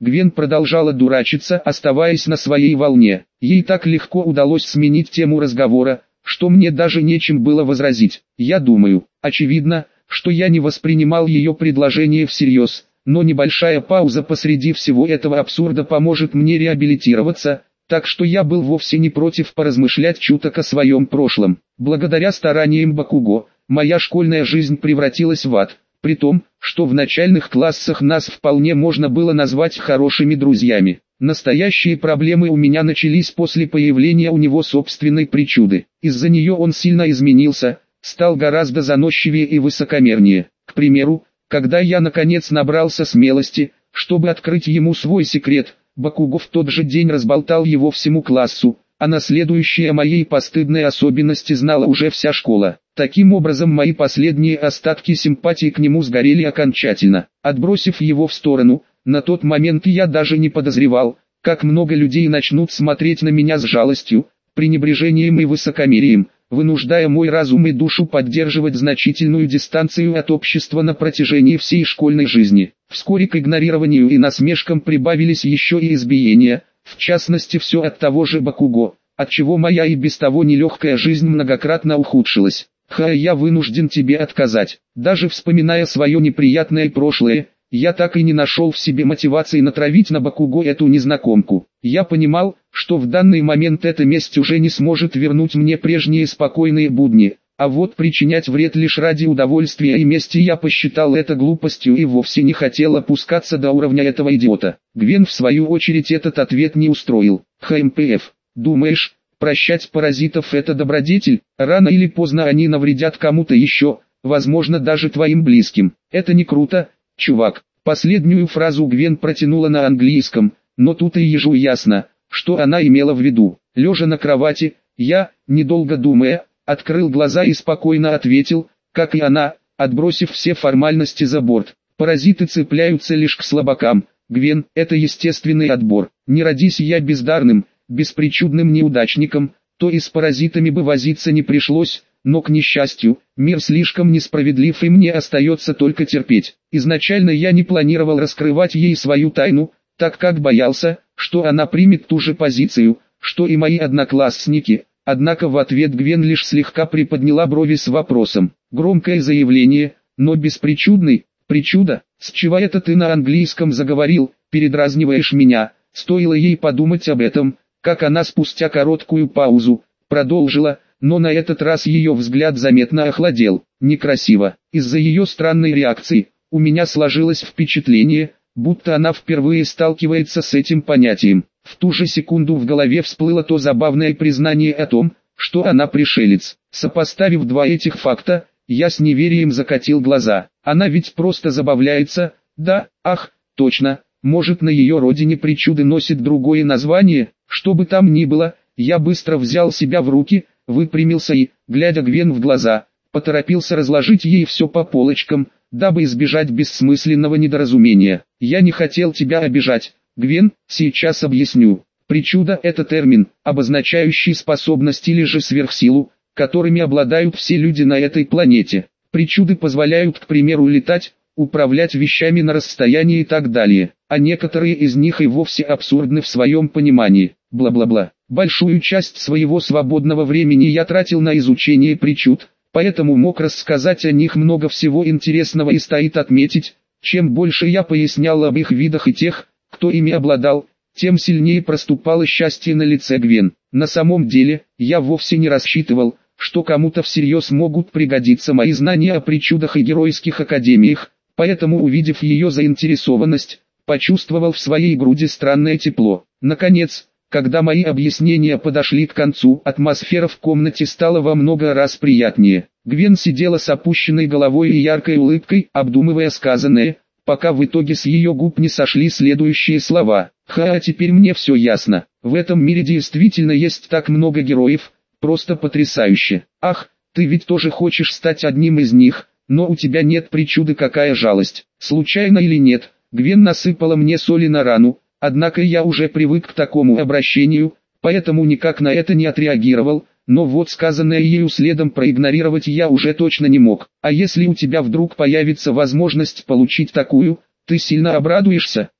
Гвен продолжала дурачиться, оставаясь на своей волне. Ей так легко удалось сменить тему разговора, что мне даже нечем было возразить. Я думаю, очевидно, что я не воспринимал ее предложение всерьез, но небольшая пауза посреди всего этого абсурда поможет мне реабилитироваться, так что я был вовсе не против поразмышлять чуток о своем прошлом. Благодаря стараниям Бакуго, моя школьная жизнь превратилась в ад, при том, что в начальных классах нас вполне можно было назвать хорошими друзьями. Настоящие проблемы у меня начались после появления у него собственной причуды. Из-за нее он сильно изменился, стал гораздо заносчивее и высокомернее. К примеру, когда я наконец набрался смелости, чтобы открыть ему свой секрет, Бакуго в тот же день разболтал его всему классу, а на следующие о моей постыдной особенности знала уже вся школа. Таким образом мои последние остатки симпатии к нему сгорели окончательно. Отбросив его в сторону, на тот момент я даже не подозревал, как много людей начнут смотреть на меня с жалостью, пренебрежением и высокомерием, вынуждая мой разум и душу поддерживать значительную дистанцию от общества на протяжении всей школьной жизни. Вскоре к игнорированию и насмешкам прибавились еще и избиения, в частности все от того же Бакуго, отчего моя и без того нелегкая жизнь многократно ухудшилась. Ха, я вынужден тебе отказать. Даже вспоминая свое неприятное прошлое, я так и не нашел в себе мотивации натравить на Бакуго эту незнакомку. Я понимал, что в данный момент эта месть уже не сможет вернуть мне прежние спокойные будни, а вот причинять вред лишь ради удовольствия и мести я посчитал это глупостью и вовсе не хотел опускаться до уровня этого идиота. Гвен в свою очередь этот ответ не устроил. ХМПФ, думаешь, прощать паразитов это добродетель? Рано или поздно они навредят кому-то еще, возможно даже твоим близким. Это не круто, чувак. Последнюю фразу Гвен протянула на английском, но тут и ежу ясно, что она имела в виду. Лежа на кровати, я, недолго думая, открыл глаза и спокойно ответил, как и она, отбросив все формальности за борт. Паразиты цепляются лишь к слабакам. Гвен, это естественный отбор. Не родись я бездарным, беспричудным неудачником, то и с паразитами бы возиться не пришлось, но, к несчастью, мир слишком несправедлив и мне остается только терпеть. Изначально я не планировал раскрывать ей свою тайну, так как боялся, что она примет ту же позицию, что и мои одноклассники. Однако в ответ Гвен лишь слегка приподняла брови с вопросом. Громкое заявление, но беспричудный. Причуда, с чего это ты на английском заговорил, передразниваешь меня? Стоило ей подумать об этом, как она спустя короткую паузу продолжила, но на этот раз ее взгляд заметно охладел. Некрасиво. Из-за ее странной реакции, у меня сложилось впечатление, будто она впервые сталкивается с этим понятием. В ту же секунду в голове всплыло то забавное признание о том, что она пришелец. Сопоставив два этих факта, я с неверием закатил глаза. Она ведь просто забавляется, да, ах, точно, может на ее родине причуды носит другое название, что бы там ни было. Я быстро взял себя в руки, выпрямился и, глядя Гвен в глаза, поторопился разложить ей все по полочкам, дабы избежать бессмысленного недоразумения. Я не хотел тебя обижать, Гвен, сейчас объясню. Причуда – это термин, обозначающий способность или же сверхсилу, которыми обладают все люди на этой планете. Причуды позволяют, к примеру, летать, управлять вещами на расстоянии и так далее, а некоторые из них и вовсе абсурдны в своем понимании. Бла-бла-бла. Большую часть своего свободного времени я тратил на изучение причуд, поэтому мог рассказать о них много всего интересного и стоит отметить, чем больше я пояснял об их видах и тех, кто ими обладал, тем сильнее проступало счастье на лице Гвен. На самом деле, я вовсе не рассчитывал, что кому-то всерьез могут пригодиться мои знания о причудах и геройских академиях, поэтому, увидев ее заинтересованность, почувствовал в своей груди странное тепло. Наконец, когда мои объяснения подошли к концу, атмосфера в комнате стала во много раз приятнее. Гвен сидела с опущенной головой и яркой улыбкой, обдумывая сказанное, пока в итоге с ее губ не сошли следующие слова. «Ха, а теперь мне все ясно. В этом мире действительно есть так много героев, просто потрясающе. Ах, ты ведь тоже хочешь стать одним из них, но у тебя нет причуды, какая жалость. Случайно или нет?» Гвен насыпала мне соли на рану, однако я уже привык к такому обращению, поэтому никак на это не отреагировал, но вот сказанное ею следом проигнорировать я уже точно не мог. «А если у тебя вдруг появится возможность получить такую, ты сильно обрадуешься?»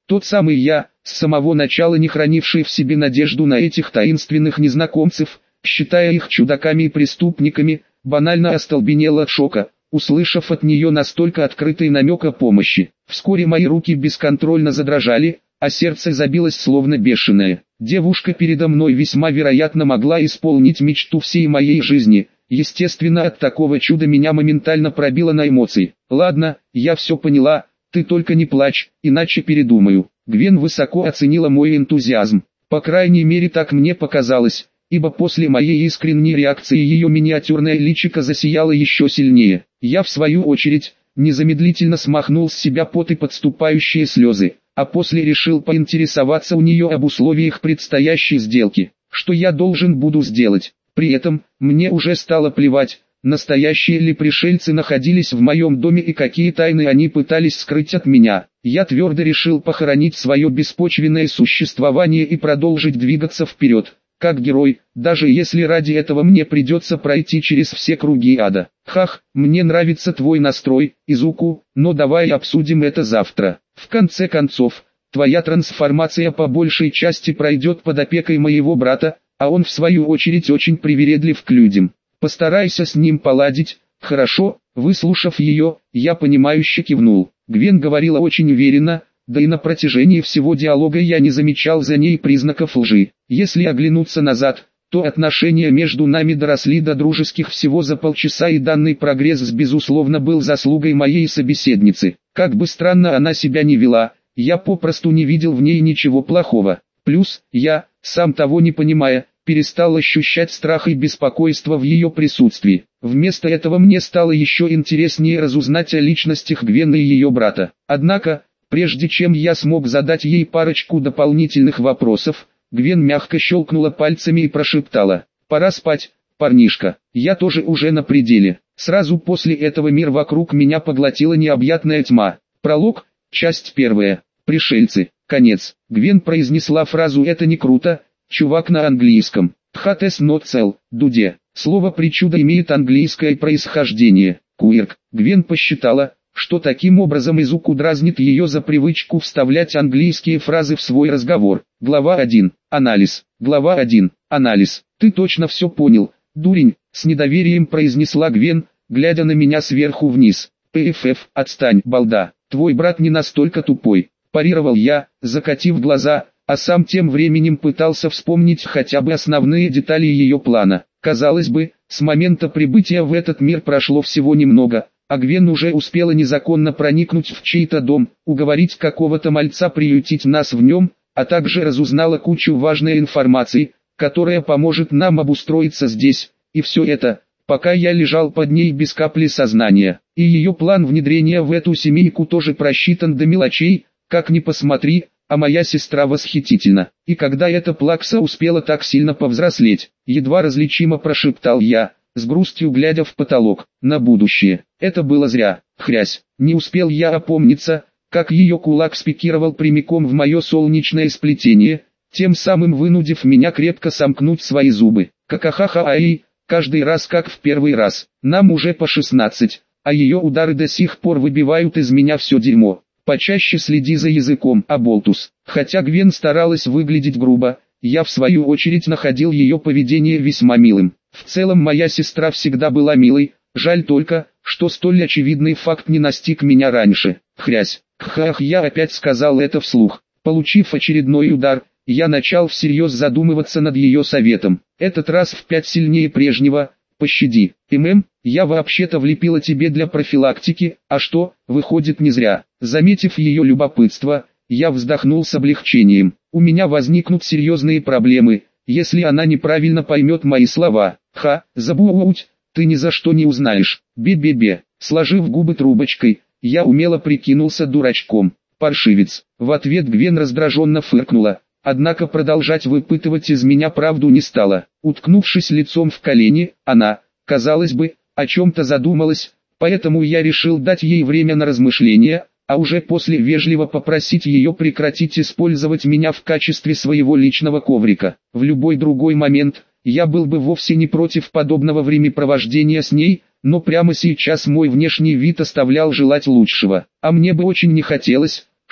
Тот самый я, с самого начала не хранивший в себе надежду на этих таинственных незнакомцев, считая их чудаками и преступниками, банально остолбенел от шока, услышав от нее настолько открытый намек о помощи. Вскоре мои руки бесконтрольно задрожали, а сердце забилось словно бешеное. Девушка передо мной весьма вероятно могла исполнить мечту всей моей жизни. Естественно, от такого чуда меня моментально пробило на эмоции. «Ладно, я все поняла, ты только не плачь, иначе передумаю». Гвен высоко оценила мой энтузиазм. По крайней мере так мне показалось, ибо после моей искренней реакции ее миниатюрное личико засияло еще сильнее. Я в свою очередь, незамедлительно смахнул с себя пот и подступающие слезы, а после решил поинтересоваться у нее об условиях предстоящей сделки. Что я должен буду сделать? При этом, мне уже стало плевать, настоящие ли пришельцы находились в моем доме и какие тайны они пытались скрыть от меня. Я твердо решил похоронить свое беспочвенное существование и продолжить двигаться вперед, как герой, даже если ради этого мне придется пройти через все круги ада. Хах, мне нравится твой настрой, Изуку, но давай обсудим это завтра. В конце концов, твоя трансформация по большей части пройдет под опекой моего брата, а он в свою очередь очень привередлив к людям. Постарайся с ним поладить, хорошо?» Выслушав ее, я понимающе кивнул. Гвен говорила очень уверенно, да и на протяжении всего диалога я не замечал за ней признаков лжи. Если оглянуться назад, то отношения между нами доросли до дружеских всего за полчаса, и данный прогресс безусловно был заслугой моей собеседницы. Как бы странно она себя ни вела, я попросту не видел в ней ничего плохого. Плюс, я, сам того не понимая, перестал ощущать страх и беспокойство в ее присутствии. Вместо этого мне стало еще интереснее разузнать о личностях Гвен и ее брата. Однако, прежде чем я смог задать ей парочку дополнительных вопросов, Гвен мягко щелкнула пальцами и прошептала: «Пора спать, парнишка, я тоже уже на пределе». Сразу после этого мир вокруг меня поглотила необъятная тьма. Пролог, часть первая. Пришельцы. Конец. Гвен произнесла фразу «это не круто, чувак» на английском. That is not cell, дуде. Слово «причуда» имеет английское происхождение. Куирк. Гвен посчитала, что таким образом Изуку дразнит ее за привычку вставлять английские фразы в свой разговор. Глава один. Анализ. Глава один. Анализ. «Ты точно все понял, дурень», — с недоверием произнесла Гвен, глядя на меня сверху вниз. «ПФФ, отстань, балда, твой брат не настолько тупой», — парировал я, закатив глаза, а сам тем временем пытался вспомнить хотя бы основные детали ее плана. Казалось бы, с момента прибытия в этот мир прошло всего немного, а Гвен уже успела незаконно проникнуть в чей-то дом, уговорить какого-то мальца приютить нас в нем, а также разузнала кучу важной информации, которая поможет нам обустроиться здесь, и все это, пока я лежал под ней без капли сознания. И ее план внедрения в эту семейку тоже просчитан до мелочей, как ни посмотри, а моя сестра восхитительна. И когда эта плакса успела так сильно повзрослеть, едва различимо прошептал я, с грустью глядя в потолок, на будущее. Это было зря, хрясь. Не успел я опомниться, как ее кулак спикировал прямиком в мое солнечное сплетение, тем самым вынудив меня крепко сомкнуть свои зубы. Какахаха-ай, каждый раз как в первый раз. Нам уже по шестнадцать, а ее удары до сих пор выбивают из меня все дерьмо. Почаще следи за языком, аболтус. Хотя Гвен старалась выглядеть грубо, я в свою очередь находил ее поведение весьма милым. В целом моя сестра всегда была милой, жаль только, что столь очевидный факт не настиг меня раньше. Хрясь. Кхах, я опять сказал это вслух. Получив очередной удар, я начал всерьез задумываться над ее советом. Этот раз в пять сильнее прежнего. Пощади. ММ, я вообще-то влепила тебе для профилактики, а что, выходит не зря. Заметив ее любопытство, я вздохнул с облегчением. У меня возникнут серьезные проблемы, если она неправильно поймет мои слова. Ха, забудь, ты ни за что не узнаешь. Бе-бе-бе. Сложив губы трубочкой, я умело прикинулся дурачком. Паршивец. В ответ Гвен раздраженно фыркнула. Однако продолжать выпытывать из меня правду не стала. Уткнувшись лицом в колени, она, казалось бы, о чем-то задумалась, поэтому я решил дать ей время на размышления, а уже после вежливо попросить ее прекратить использовать меня в качестве своего личного коврика. В любой другой момент, я был бы вовсе не против подобного времяпровождения с ней, но прямо сейчас мой внешний вид оставлял желать лучшего. А мне бы очень не хотелось,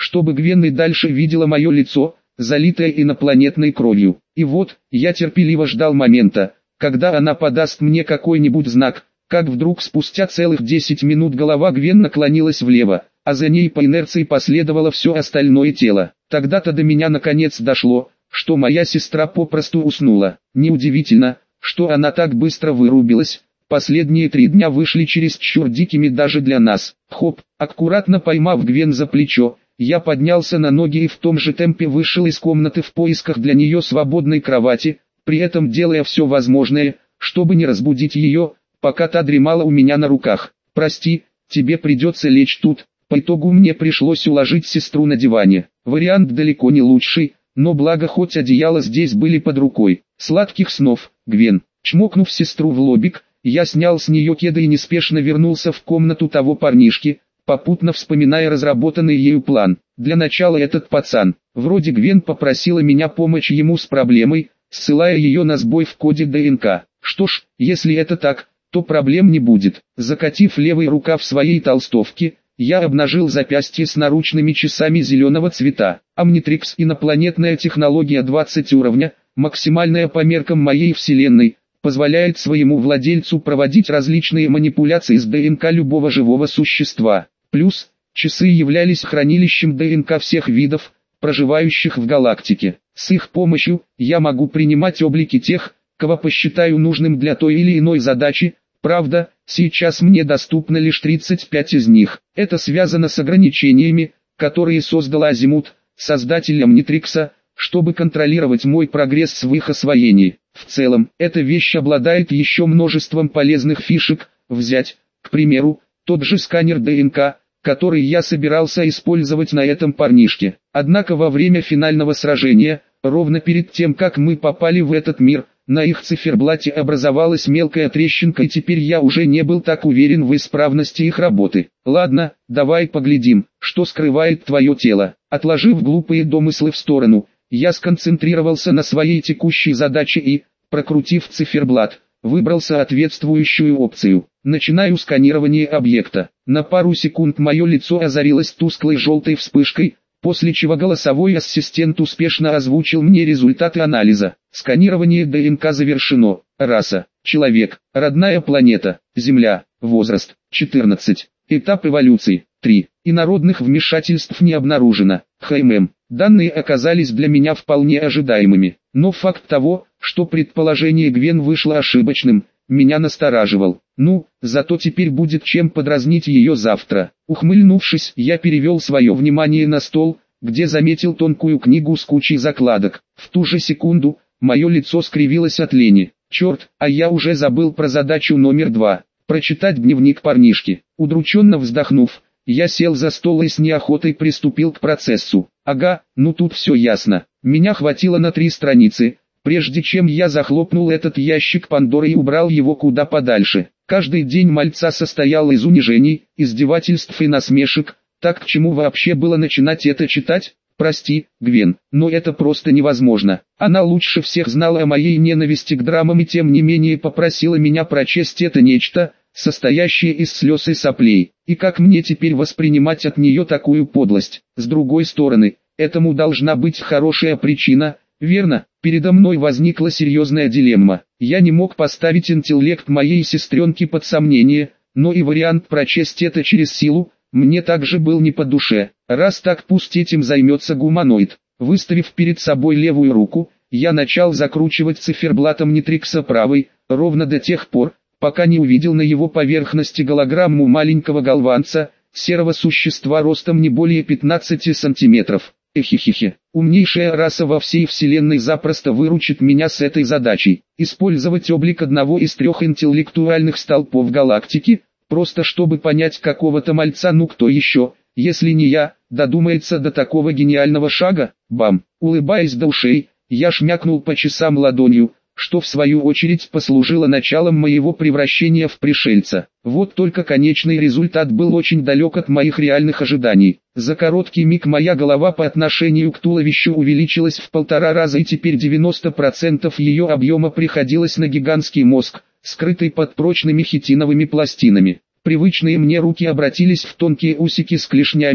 чтобы Гвен и дальше видела мое лицо, залитое инопланетной кровью. И вот, я терпеливо ждал момента, когда она подаст мне какой-нибудь знак, как вдруг спустя целых десять минут голова Гвен наклонилась влево, а за ней по инерции последовало все остальное тело. Тогда-то до меня наконец дошло, что моя сестра попросту уснула. Неудивительно, что она так быстро вырубилась. Последние три дня вышли чересчур дикими даже для нас. Хоп, аккуратно поймав Гвен за плечо, я поднялся на ноги и в том же темпе вышел из комнаты в поисках для нее свободной кровати, при этом делая все возможное, чтобы не разбудить ее, пока та дремала у меня на руках. «Прости, тебе придется лечь тут». По итогу мне пришлось уложить сестру на диване. Вариант далеко не лучший, но благо хоть одеяло здесь были под рукой. Сладких снов, Гвен. Чмокнув сестру в лобик, я снял с нее кеды и неспешно вернулся в комнату того парнишки, попутно вспоминая разработанный ею план. Для начала этот пацан, вроде Гвен, попросила меня помочь ему с проблемой, ссылая ее на сбой в коде ДНК. Что ж, если это так, то проблем не будет. Закатив левый рукав своей толстовки, я обнажил запястье с наручными часами зеленого цвета. Omnitrix — инопланетная технология двадцать уровня, максимальная по меркам моей вселенной, позволяет своему владельцу проводить различные манипуляции с ДНК любого живого существа. Плюс, часы являлись хранилищем ДНК всех видов, проживающих в галактике. С их помощью, я могу принимать облики тех, кого посчитаю нужным для той или иной задачи. Правда, сейчас мне доступно лишь тридцать пять из них. Это связано с ограничениями, которые создал Азимут, создатель Omnitrix, чтобы контролировать мой прогресс в их освоении. В целом, эта вещь обладает еще множеством полезных фишек. Взять, к примеру, тот же сканер ДНК, который я собирался использовать на этом парнишке. Однако во время финального сражения, ровно перед тем как мы попали в этот мир, на их циферблате образовалась мелкая трещинка, и теперь я уже не был так уверен в исправности их работы. Ладно, давай поглядим, что скрывает твое тело. Отложив глупые домыслы в сторону, я сконцентрировался на своей текущей задаче и, прокрутив циферблат, выбрал соответствующую опцию. Начинаю сканирование объекта. На пару секунд мое лицо озарилось тусклой желтой вспышкой, после чего голосовой ассистент успешно озвучил мне результаты анализа. Сканирование ДНК завершено. Раса – человек. Родная планета – Земля. Возраст – четырнадцать. Этап эволюции – три. Инородных вмешательств не обнаружено. ХММ. Данные оказались для меня вполне ожидаемыми. Но факт того, что предположение Гвен вышло ошибочным, меня настораживал. Ну, зато теперь будет чем подразнить ее завтра. Ухмыльнувшись, я перевел свое внимание на стол, где заметил тонкую книгу с кучей закладок. В ту же секунду, мое лицо скривилось от лени. Черт, а я уже забыл про задачу номер два. Прочитать дневник парнишки. Удрученно вздохнув, я сел за стол и с неохотой приступил к процессу. Ага, ну тут все ясно. Меня хватило на три страницы, прежде чем я захлопнул этот ящик Пандоры и убрал его куда подальше. Каждый день мальца состоял из унижений, издевательств и насмешек. Так к чему вообще было начинать это читать? Прости, Гвен, но это просто невозможно. Она лучше всех знала о моей ненависти к драмам и тем не менее попросила меня прочесть это нечто, состоящее из слез и соплей. И как мне теперь воспринимать от нее такую подлость? С другой стороны, этому должна быть хорошая причина, верно? Передо мной возникла серьезная дилемма. Я не мог поставить интеллект моей сестренки под сомнение, но и вариант прочесть это через силу мне также был не по душе. Раз так, пусть этим займется гуманоид. Выставив перед собой левую руку, я начал закручивать циферблатом Omnitrix правой, ровно до тех пор, пока не увидел на его поверхности голограмму маленького голванца, серого существа ростом не более пятнадцати сантиметров. Эхихихи, умнейшая раса во всей вселенной запросто выручит меня с этой задачей. Использовать облик одного из трех интеллектуальных столпов галактики, просто чтобы понять какого-то мальца, ну кто еще, если не я, додумается до такого гениального шага? Бам! Улыбаясь до ушей, я шмякнул по часам ладонью, что в свою очередь послужило началом моего превращения в пришельца. Вот только конечный результат был очень далек от моих реальных ожиданий. За короткий миг моя голова по отношению к туловищу увеличилась в полтора раза, и теперь девяносто процентов ее объема приходилось на гигантский мозг, скрытый под прочными хитиновыми пластинами. Привычные мне руки обратились в тонкие усики с клешнями,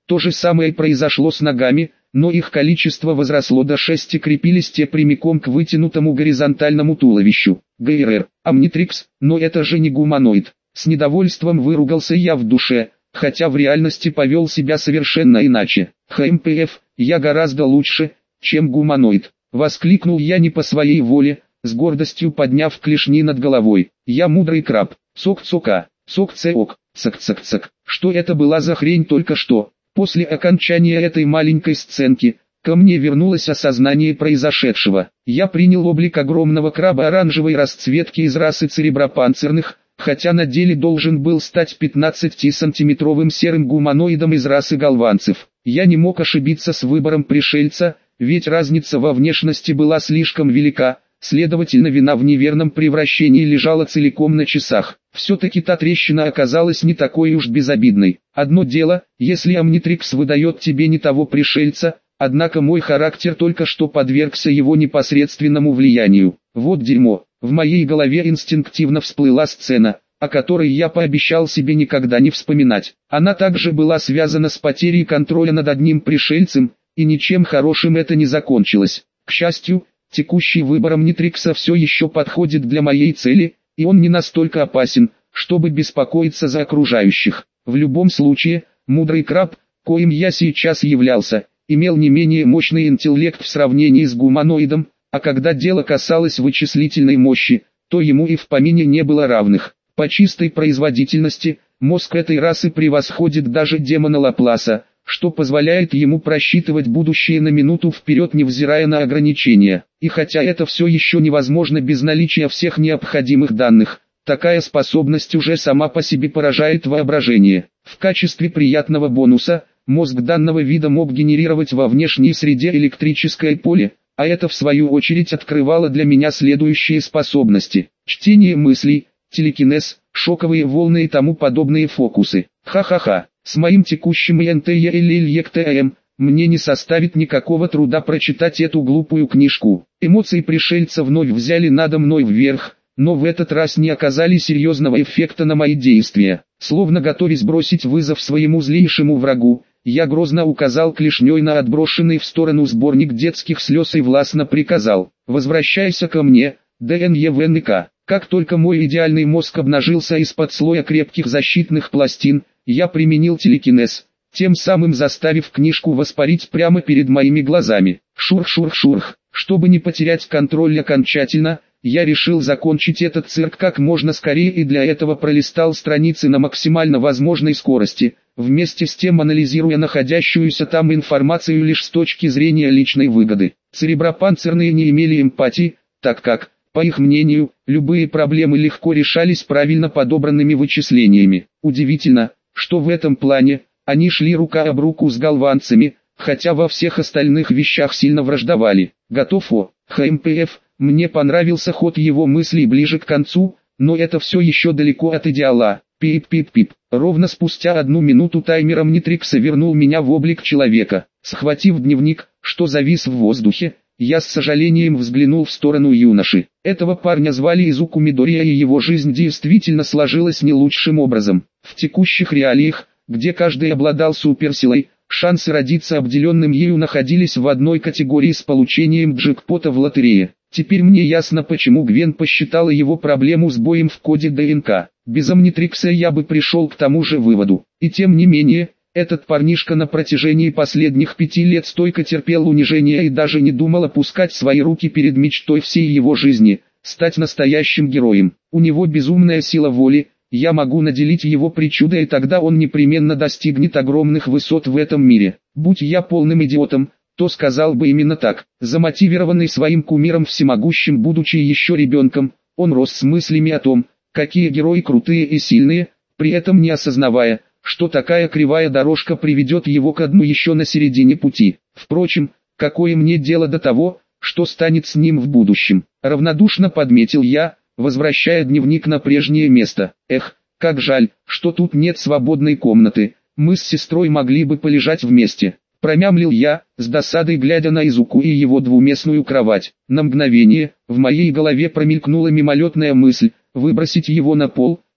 То же самое произошло с ногами, но их количество возросло до шести, крепились те прямиком к вытянутому горизонтальному туловищу. ГРР, Omnitrix, но это же не гуманоид. С недовольством выругался я в душе, хотя в реальности повел себя совершенно иначе. ХМПФ, я гораздо лучше, чем гуманоид. Воскликнул я не по своей воле, с гордостью подняв клешни над головой. Я мудрый краб. Цок-цока, цок-цеок, цак-цак-цак. Что это была за хрень только что? После окончания этой маленькой сценки, ко мне вернулось осознание произошедшего. Я принял облик огромного краба оранжевой расцветки из расы церебропанцирных, хотя на деле должен был стать пятнадцатисантиметровым серым гуманоидом из расы галванцев. Я не мог ошибиться с выбором пришельца, ведь разница во внешности была слишком велика, следовательно вина в неверном превращении лежала целиком на часах. Все-таки та трещина оказалась не такой уж безобидной. Одно дело, если Omnitrix выдает тебе не того пришельца, однако мой характер только что подвергся его непосредственному влиянию. Вот дерьмо. В моей голове инстинктивно всплыла сцена, о которой я пообещал себе никогда не вспоминать. Она также была связана с потерей контроля над одним пришельцем, и ничем хорошим это не закончилось. К счастью, текущий выбор Omnitrix все еще подходит для моей цели, и он не настолько опасен, чтобы беспокоиться за окружающих. В любом случае, мудрый краб, коим я сейчас являлся, имел не менее мощный интеллект в сравнении с гуманоидом, а когда дело касалось вычислительной мощи, то ему и в помине не было равных. По чистой производительности, мозг этой расы превосходит даже демона Лапласа, что позволяет ему просчитывать будущее на минуту вперед, невзирая на ограничения. И хотя это все еще невозможно без наличия всех необходимых данных, такая способность уже сама по себе поражает воображение. В качестве приятного бонуса, мозг данного вида мог генерировать во внешней среде электрическое поле, а это в свою очередь открывало для меня следующие способности: чтение мыслей, телекинез, шоковые волны и тому подобные фокусы. Ха-ха-ха. С моим текущим ай эн ти эл эл и ек тэ эм, мне не составит никакого труда прочитать эту глупую книжку. Эмоции пришельца вновь взяли надо мной вверх, но в этот раз не оказали серьезного эффекта на мои действия. Словно готовясь бросить вызов своему злейшему врагу, я грозно указал клешней на отброшенный в сторону сборник детских слез и властно приказал: «Возвращайся ко мне, дэ эн е вэ эн ка». Как только мой идеальный мозг обнажился из-под слоя крепких защитных пластин, я применил телекинез, тем самым заставив книжку воспарить прямо перед моими глазами. Шурх-шурх-шурх. Чтобы не потерять контроль окончательно, я решил закончить этот цирк как можно скорее и для этого пролистал страницы на максимально возможной скорости, вместе с тем анализируя находящуюся там информацию лишь с точки зрения личной выгоды. Церебропанцирные не имели эмпатии, так как, по их мнению, любые проблемы легко решались правильно подобранными вычислениями. Удивительно, что в этом плане они шли рука об руку с галванцами, хотя во всех остальных вещах сильно враждовали. Готов о, ха эм пэ эф, мне понравился ход его мыслей ближе к концу, но это все еще далеко от идеала. Пип-пип-пип. Ровно спустя одну минуту таймер Omnitrix вернул меня в облик человека. Схватив дневник, что завис в воздухе, я с сожалением взглянул в сторону юноши. Этого парня звали Изуку Мидория, и его жизнь действительно сложилась не лучшим образом. В текущих реалиях, где каждый обладал суперсилой, шансы родиться обделенным ею находились в одной категории с получением джекпота в лотерее. Теперь мне ясно, почему Гвен посчитала его проблему сбоем в коде дэ эн ка. Без Omnitrix я бы пришел к тому же выводу. И тем не менее, этот парнишка на протяжении последних пяти лет стойко терпел унижение и даже не думал опускать свои руки перед мечтой всей его жизни – стать настоящим героем. У него безумная сила воли, я могу наделить его причудой, и тогда он непременно достигнет огромных высот в этом мире. Будь я полным идиотом, то сказал бы именно так. Замотивированный своим кумиром всемогущим, будучи еще ребенком, он рос с мыслями о том, какие герои крутые и сильные, при этом не осознавая, что такая кривая дорожка приведет его ко дну еще на середине пути. Впрочем, какое мне дело до того, что станет с ним в будущем? Равнодушно подметил я, возвращая дневник на прежнее место. Эх, как жаль, что тут нет свободной комнаты, мы с сестрой могли бы полежать вместе. Промямлил я, с досадой глядя на Изуку и его двуместную кровать. На мгновение, в моей голове промелькнула мимолетная мысль, выбросить его на пол,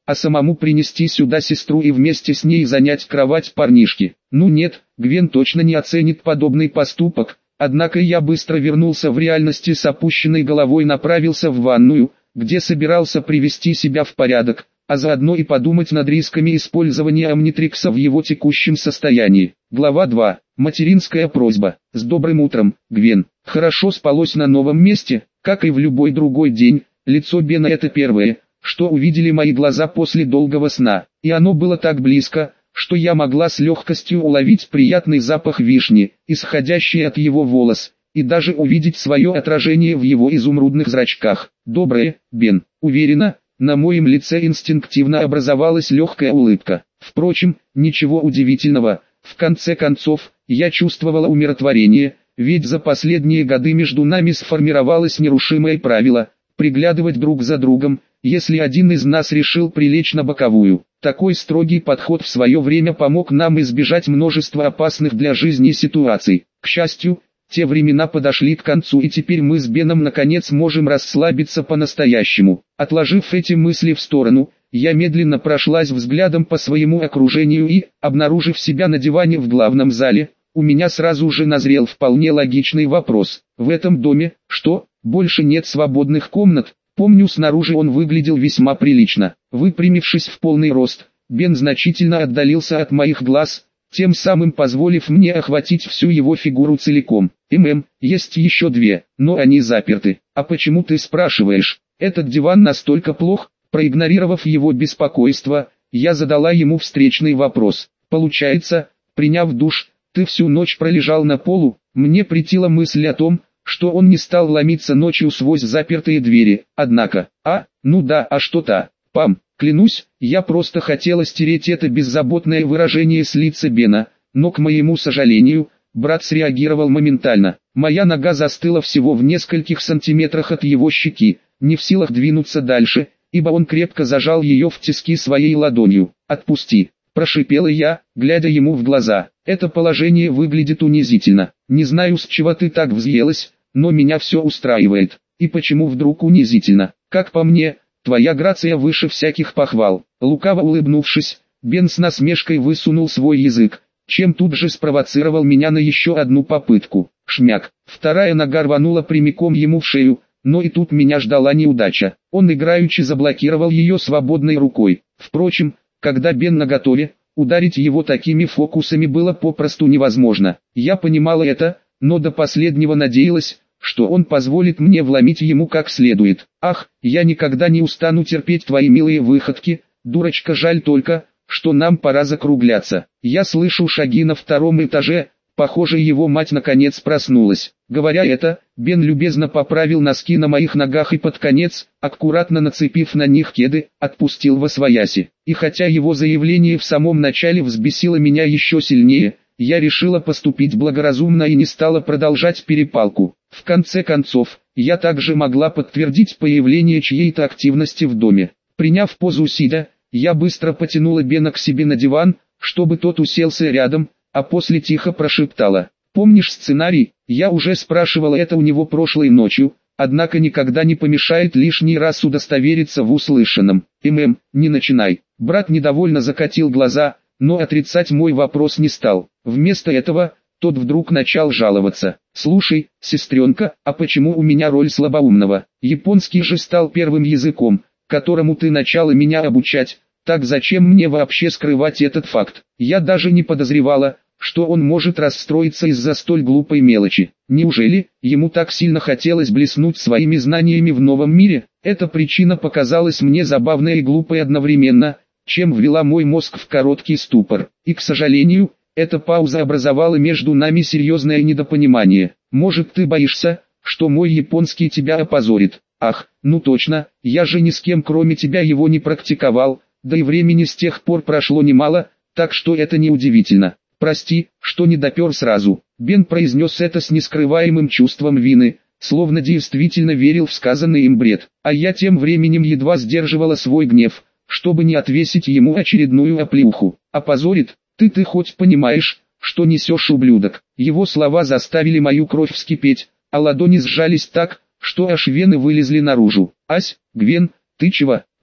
а самому принести сюда сестру и вместе с ней занять кровать парнишки. Ну нет, Гвен точно не оценит подобный поступок, однако я быстро вернулся в реальность и с опущенной головой направился в ванную, где собирался привести себя в порядок, а заодно и подумать над рисками использования Омнитрикса в его текущем состоянии. Глава два. Материнская просьба. С добрым утром, Гвен. Хорошо спалось на новом месте, как и в любой другой день. Лицо Бена — это первое, что увидели мои глаза после долгого сна, и оно было так близко, что я могла с легкостью уловить приятный запах вишни, исходящий от его волос, и даже увидеть свое отражение в его изумрудных зрачках. «Доброе, Бен». Уверена, на моем лице инстинктивно образовалась легкая улыбка. Впрочем, ничего удивительного, в конце концов, я чувствовала умиротворение, ведь за последние годы между нами сформировалось нерушимое правило – приглядывать друг за другом, если один из нас решил прилечь на боковую. Такой строгий подход в свое время помог нам избежать множества опасных для жизни ситуаций. К счастью, те времена подошли к концу, и теперь мы с Беном наконец можем расслабиться по-настоящему. Отложив эти мысли в сторону, я медленно прошлась взглядом по своему окружению и, обнаружив себя на диване в главном зале, у меня сразу же назрел вполне логичный вопрос. В этом доме, что, больше нет свободных комнат? Помню, снаружи он выглядел весьма прилично. Выпрямившись в полный рост, Бен значительно отдалился от моих глаз, тем самым позволив мне охватить всю его фигуру целиком. «ММ, есть еще две, но они заперты». «А почему ты спрашиваешь? Этот диван настолько плох?» Проигнорировав его беспокойство, я задала ему встречный вопрос. «Получается, приняв душ, ты всю ночь пролежал на полу?» Мне претила мысль о том, что он не стал ломиться ночью сквозь запертые двери. Однако, а, ну да, а что-то, пам, клянусь, я просто хотела стереть это беззаботное выражение с лица Бена, но, к моему сожалению, брат среагировал моментально. Моя нога застыла всего в нескольких сантиметрах от его щеки, не в силах двинуться дальше, ибо он крепко зажал ее в тиски своей ладонью. «Отпусти», – прошипела я, глядя ему в глаза. «Это положение выглядит унизительно. Не знаю, с чего ты так взъелась, но меня все устраивает. И почему вдруг унизительно? Как по мне, твоя грация выше всяких похвал». Лукаво улыбнувшись, Бен с насмешкой высунул свой язык, чем тут же спровоцировал меня на еще одну попытку. Шмяк. Вторая нога рванула прямиком ему в шею, но и тут меня ждала неудача. Он играючи заблокировал ее свободной рукой. Впрочем, когда Бен наготове, ударить его такими фокусами было попросту невозможно. Я понимала это, но до последнего надеялась, что он позволит мне вломить ему как следует. «Ах, я никогда не устану терпеть твои милые выходки, дурочка, жаль только, что нам пора закругляться». Я слышу шаги на втором этаже, похоже, его мать наконец проснулась. Говоря это, Бен любезно поправил носки на моих ногах и под конец, аккуратно нацепив на них кеды, отпустил восвояси. И хотя его заявление в самом начале взбесило меня еще сильнее, я решила поступить благоразумно и не стала продолжать перепалку. В конце концов, я также могла подтвердить появление чьей-то активности в доме. Приняв позу сидя, я быстро потянула Бена к себе на диван, чтобы тот уселся рядом, а после тихо прошептала: «Помнишь сценарий? Я уже спрашивала это у него прошлой ночью, однако никогда не помешает лишний раз удостовериться в услышанном». «ММ, не начинай». Брат недовольно закатил глаза, но отрицать мой вопрос не стал. Вместо этого, тот вдруг начал жаловаться. «Слушай, сестренка, а почему у меня роль слабоумного? Японский же стал первым языком, которому ты начала меня обучать, так зачем мне вообще скрывать этот факт? Я даже не подозревала, что он может расстроиться из-за столь глупой мелочи. Неужели ему так сильно хотелось блеснуть своими знаниями в новом мире? Эта причина показалась мне забавной и глупой одновременно, чем ввела мой мозг в короткий ступор. И, к сожалению, эта пауза образовала между нами серьезное недопонимание. «Может, ты боишься, что мой японский тебя опозорит?» «Ах, ну точно, я же ни с кем кроме тебя его не практиковал, да и времени с тех пор прошло немало, так что это неудивительно. Прости, что не допер сразу». Бен произнес это с нескрываемым чувством вины, словно действительно верил в сказанный им бред. А я тем временем едва сдерживала свой гнев, чтобы не отвесить ему очередную оплеуху. «Опозорит? Ты-ты хоть понимаешь, что несешь, ублюдок?» Его слова заставили мою кровь вскипеть, а ладони сжались так, что аж вены вылезли наружу. «Ась, Гвен, ты чего?» –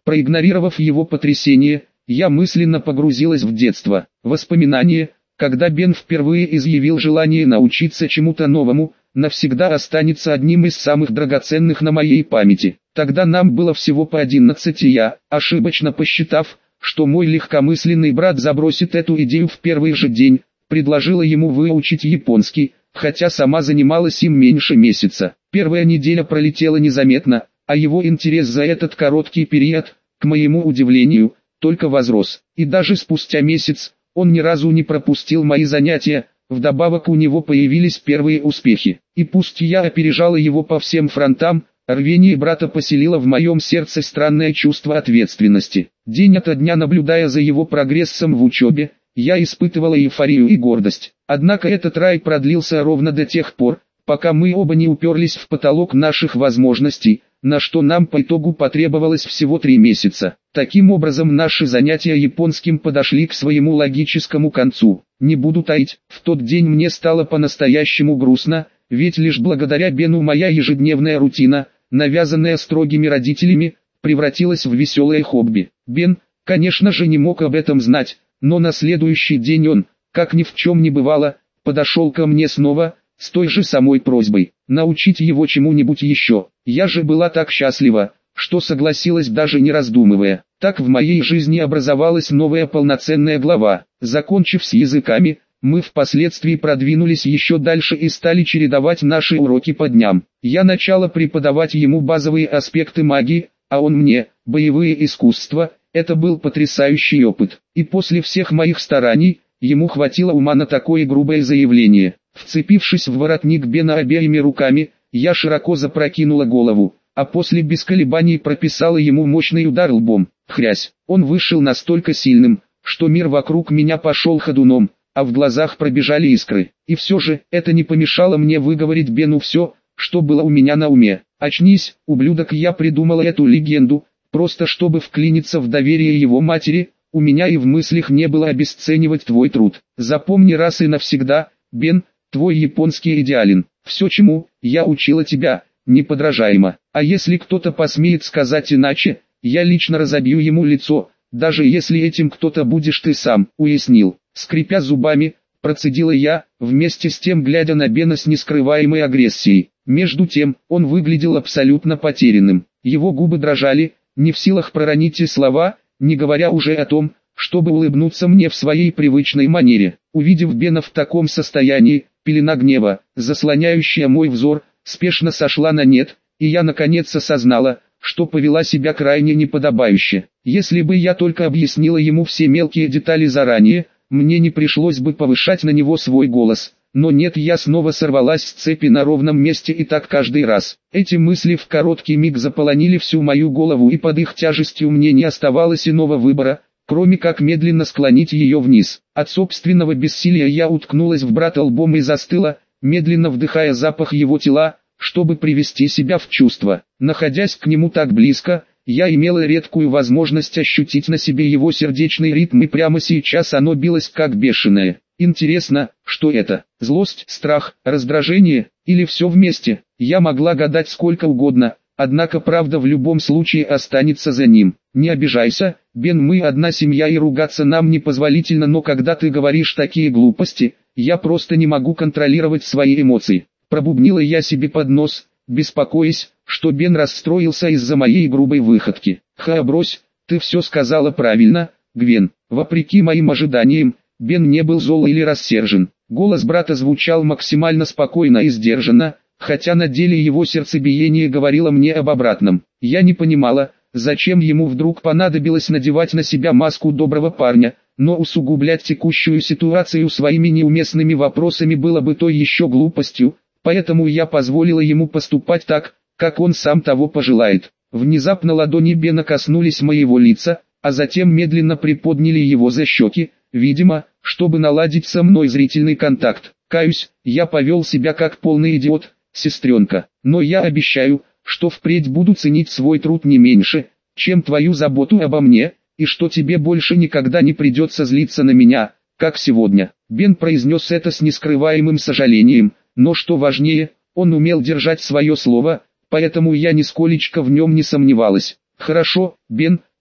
Проигнорировав его потрясение, я мысленно погрузилась в детство. Воспоминание, когда Бен впервые изъявил желание научиться чему-то новому, навсегда останется одним из самых драгоценных на моей памяти. Тогда нам было всего по одиннадцати, и я, ошибочно посчитав, что мой легкомысленный брат забросит эту идею в первый же день, предложила ему выучить японский, хотя сама занималась им меньше месяца. Первая неделя пролетела незаметно, а его интерес за этот короткий период, к моему удивлению, только возрос. И даже спустя месяц, он ни разу не пропустил мои занятия, вдобавок у него появились первые успехи. И пусть я опережала его по всем фронтам, рвение брата поселило в моем сердце странное чувство ответственности. День ото дня наблюдая за его прогрессом в учебе, я испытывала эйфорию и гордость. Однако этот рай продлился ровно до тех пор, пока мы оба не уперлись в потолок наших возможностей, на что нам по итогу потребовалось всего три месяца. Таким образом наши занятия японским подошли к своему логическому концу. Не буду таить, в тот день мне стало по-настоящему грустно, ведь лишь благодаря Бену моя ежедневная рутина, навязанная строгими родителями, превратилась в веселое хобби. Бен, конечно же, не мог об этом знать, но на следующий день он, как ни в чем не бывало, подошел ко мне снова, с той же самой просьбой, научить его чему-нибудь еще. Я же была так счастлива, что согласилась даже не раздумывая. Так в моей жизни образовалась новая полноценная глава. Закончив с языками, мы впоследствии продвинулись еще дальше и стали чередовать наши уроки по дням. Я начала преподавать ему базовые аспекты магии, а он мне, боевые искусства. Это был потрясающий опыт. И после всех моих стараний, ему хватило ума на такое грубое заявление. Вцепившись в воротник Бена обеими руками, я широко запрокинула голову, а после без колебаний прописала ему мощный удар лбом. Хрясь, он вышел настолько сильным, что мир вокруг меня пошел ходуном, а в глазах пробежали искры. И все же, это не помешало мне выговорить Бену все, что было у меня на уме. «Очнись, ублюдок!» Я придумала эту легенду, просто чтобы вклиниться в доверие его матери. У меня и в мыслях не было обесценивать твой труд. Запомни раз и навсегда, Бен, твой японский идеален. Все, чему я учила тебя, неподражаемо. А если кто-то посмеет сказать иначе, я лично разобью ему лицо, даже если этим кто-то будешь ты сам, уяснил. Скрипя зубами, процедила я, вместе с тем глядя на Бена с нескрываемой агрессией. Между тем, он выглядел абсолютно потерянным. Его губы дрожали, не в силах проронить и слова, не говоря уже о том, чтобы улыбнуться мне в своей привычной манере. Увидев Бена в таком состоянии, пелена гнева, заслоняющая мой взор, спешно сошла на нет, и я наконец осознала, что повела себя крайне неподобающе. Если бы я только объяснила ему все мелкие детали заранее, мне не пришлось бы повышать на него свой голос. Но нет, я снова сорвалась с цепи на ровном месте, и так каждый раз. Эти мысли в короткий миг заполонили всю мою голову, и под их тяжестью мне не оставалось иного выбора, кроме как медленно склонить ее вниз. От собственного бессилия я уткнулась в брата лбом и застыла, медленно вдыхая запах его тела, чтобы привести себя в чувство. Находясь к нему так близко, я имела редкую возможность ощутить на себе его сердечный ритм, и прямо сейчас оно билось как бешеное. Интересно, что это? Злость, страх, раздражение, или все вместе? Я могла гадать сколько угодно, однако правда в любом случае останется за ним. Не обижайся, Бен, мы одна семья и ругаться нам непозволительно, но когда ты говоришь такие глупости, я просто не могу контролировать свои эмоции. Пробубнила я себе под нос, беспокоясь, что Бен расстроился из-за моей грубой выходки. Ха, брось, ты все сказала правильно, Гвен. Вопреки моим ожиданиям, Бен не был зол или рассержен. Голос брата звучал максимально спокойно и сдержанно, хотя на деле его сердцебиение говорило мне об обратном. Я не понимала, зачем ему вдруг понадобилось надевать на себя маску доброго парня, но усугублять текущую ситуацию своими неуместными вопросами было бы той еще глупостью, поэтому я позволила ему поступать так, как он сам того пожелает. Внезапно ладони Бена коснулись моего лица, а затем медленно приподняли его за щеки, видимо, чтобы наладить со мной зрительный контакт. Каюсь, я повел себя как полный идиот, сестренка, но я обещаю, что впредь буду ценить свой труд не меньше, чем твою заботу обо мне, и что тебе больше никогда не придется злиться на меня, как сегодня. Бен произнес это с нескрываемым сожалением, но что важнее, он умел держать свое слово, поэтому я нисколечко в нем не сомневалась. Хорошо, Бен,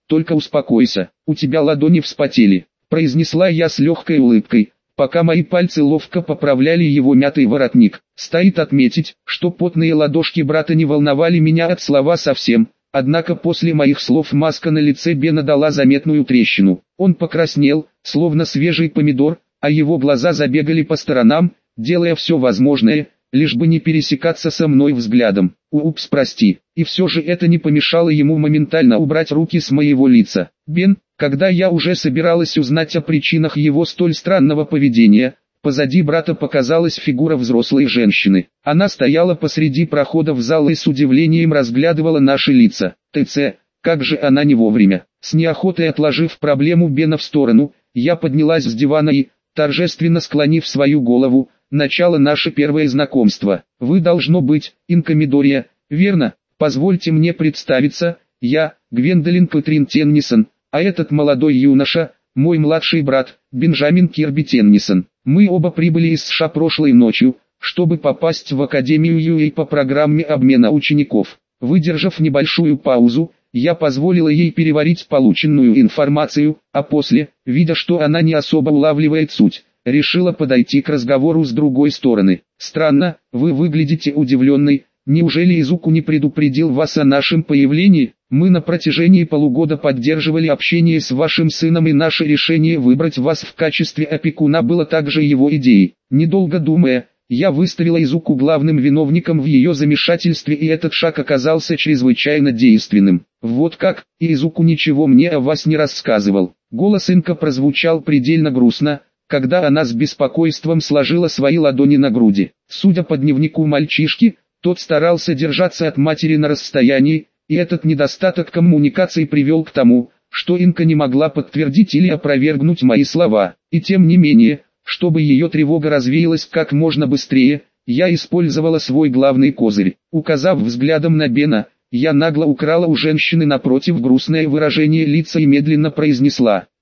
только успокойся, у тебя ладони вспотели, произнесла я с легкой улыбкой, пока мои пальцы ловко поправляли его мятый воротник. Стоит отметить, что потные ладошки брата не волновали меня от слова совсем, однако после моих слов маска на лице Бена дала заметную трещину. Он покраснел, словно свежий помидор, а его глаза забегали по сторонам, делая все возможное, лишь бы не пересекаться со мной взглядом. Упс, прости. И все же это не помешало ему моментально убрать руки с моего лица. Бен, когда я уже собиралась узнать о причинах его столь странного поведения, позади брата показалась фигура взрослой женщины. Она стояла посреди прохода в зал и с удивлением разглядывала наши лица. ТЦ, как же она не вовремя. С неохотой отложив проблему Бена в сторону, я поднялась с дивана и, торжественно склонив свою голову, начало наше первое знакомство. Вы должно быть, Инка Мидория, верно? Позвольте мне представиться, я, Гвендолин Кэтрин Теннисон, а этот молодой юноша, мой младший брат, Бенджамин Кирби Теннисон. Мы оба прибыли из США прошлой ночью, чтобы попасть в Академию ю эй по программе обмена учеников. Выдержав небольшую паузу, я позволила ей переварить полученную информацию, а после, видя, что она не особо улавливает суть, решила подойти к разговору с другой стороны. Странно, вы выглядите удивленной, неужели Изуку не предупредил вас о нашем появлении? Мы на протяжении полугода поддерживали общение с вашим сыном, и наше решение выбрать вас в качестве опекуна было также его идеей. Недолго думая, я выставила Изуку главным виновником в ее замешательстве, и этот шаг оказался чрезвычайно действенным. Вот как, и Изуку ничего мне о вас не рассказывал. Голос Инка прозвучал предельно грустно, когда она с беспокойством сложила свои ладони на груди. Судя по дневнику мальчишки, тот старался держаться от матери на расстоянии, и этот недостаток коммуникации привел к тому, что Инка не могла подтвердить или опровергнуть мои слова. И тем не менее, чтобы ее тревога развеялась как можно быстрее, я использовала свой главный козырь. Указав взглядом на Бена, я нагло украла у женщины напротив грустное выражение лица и медленно произнесла: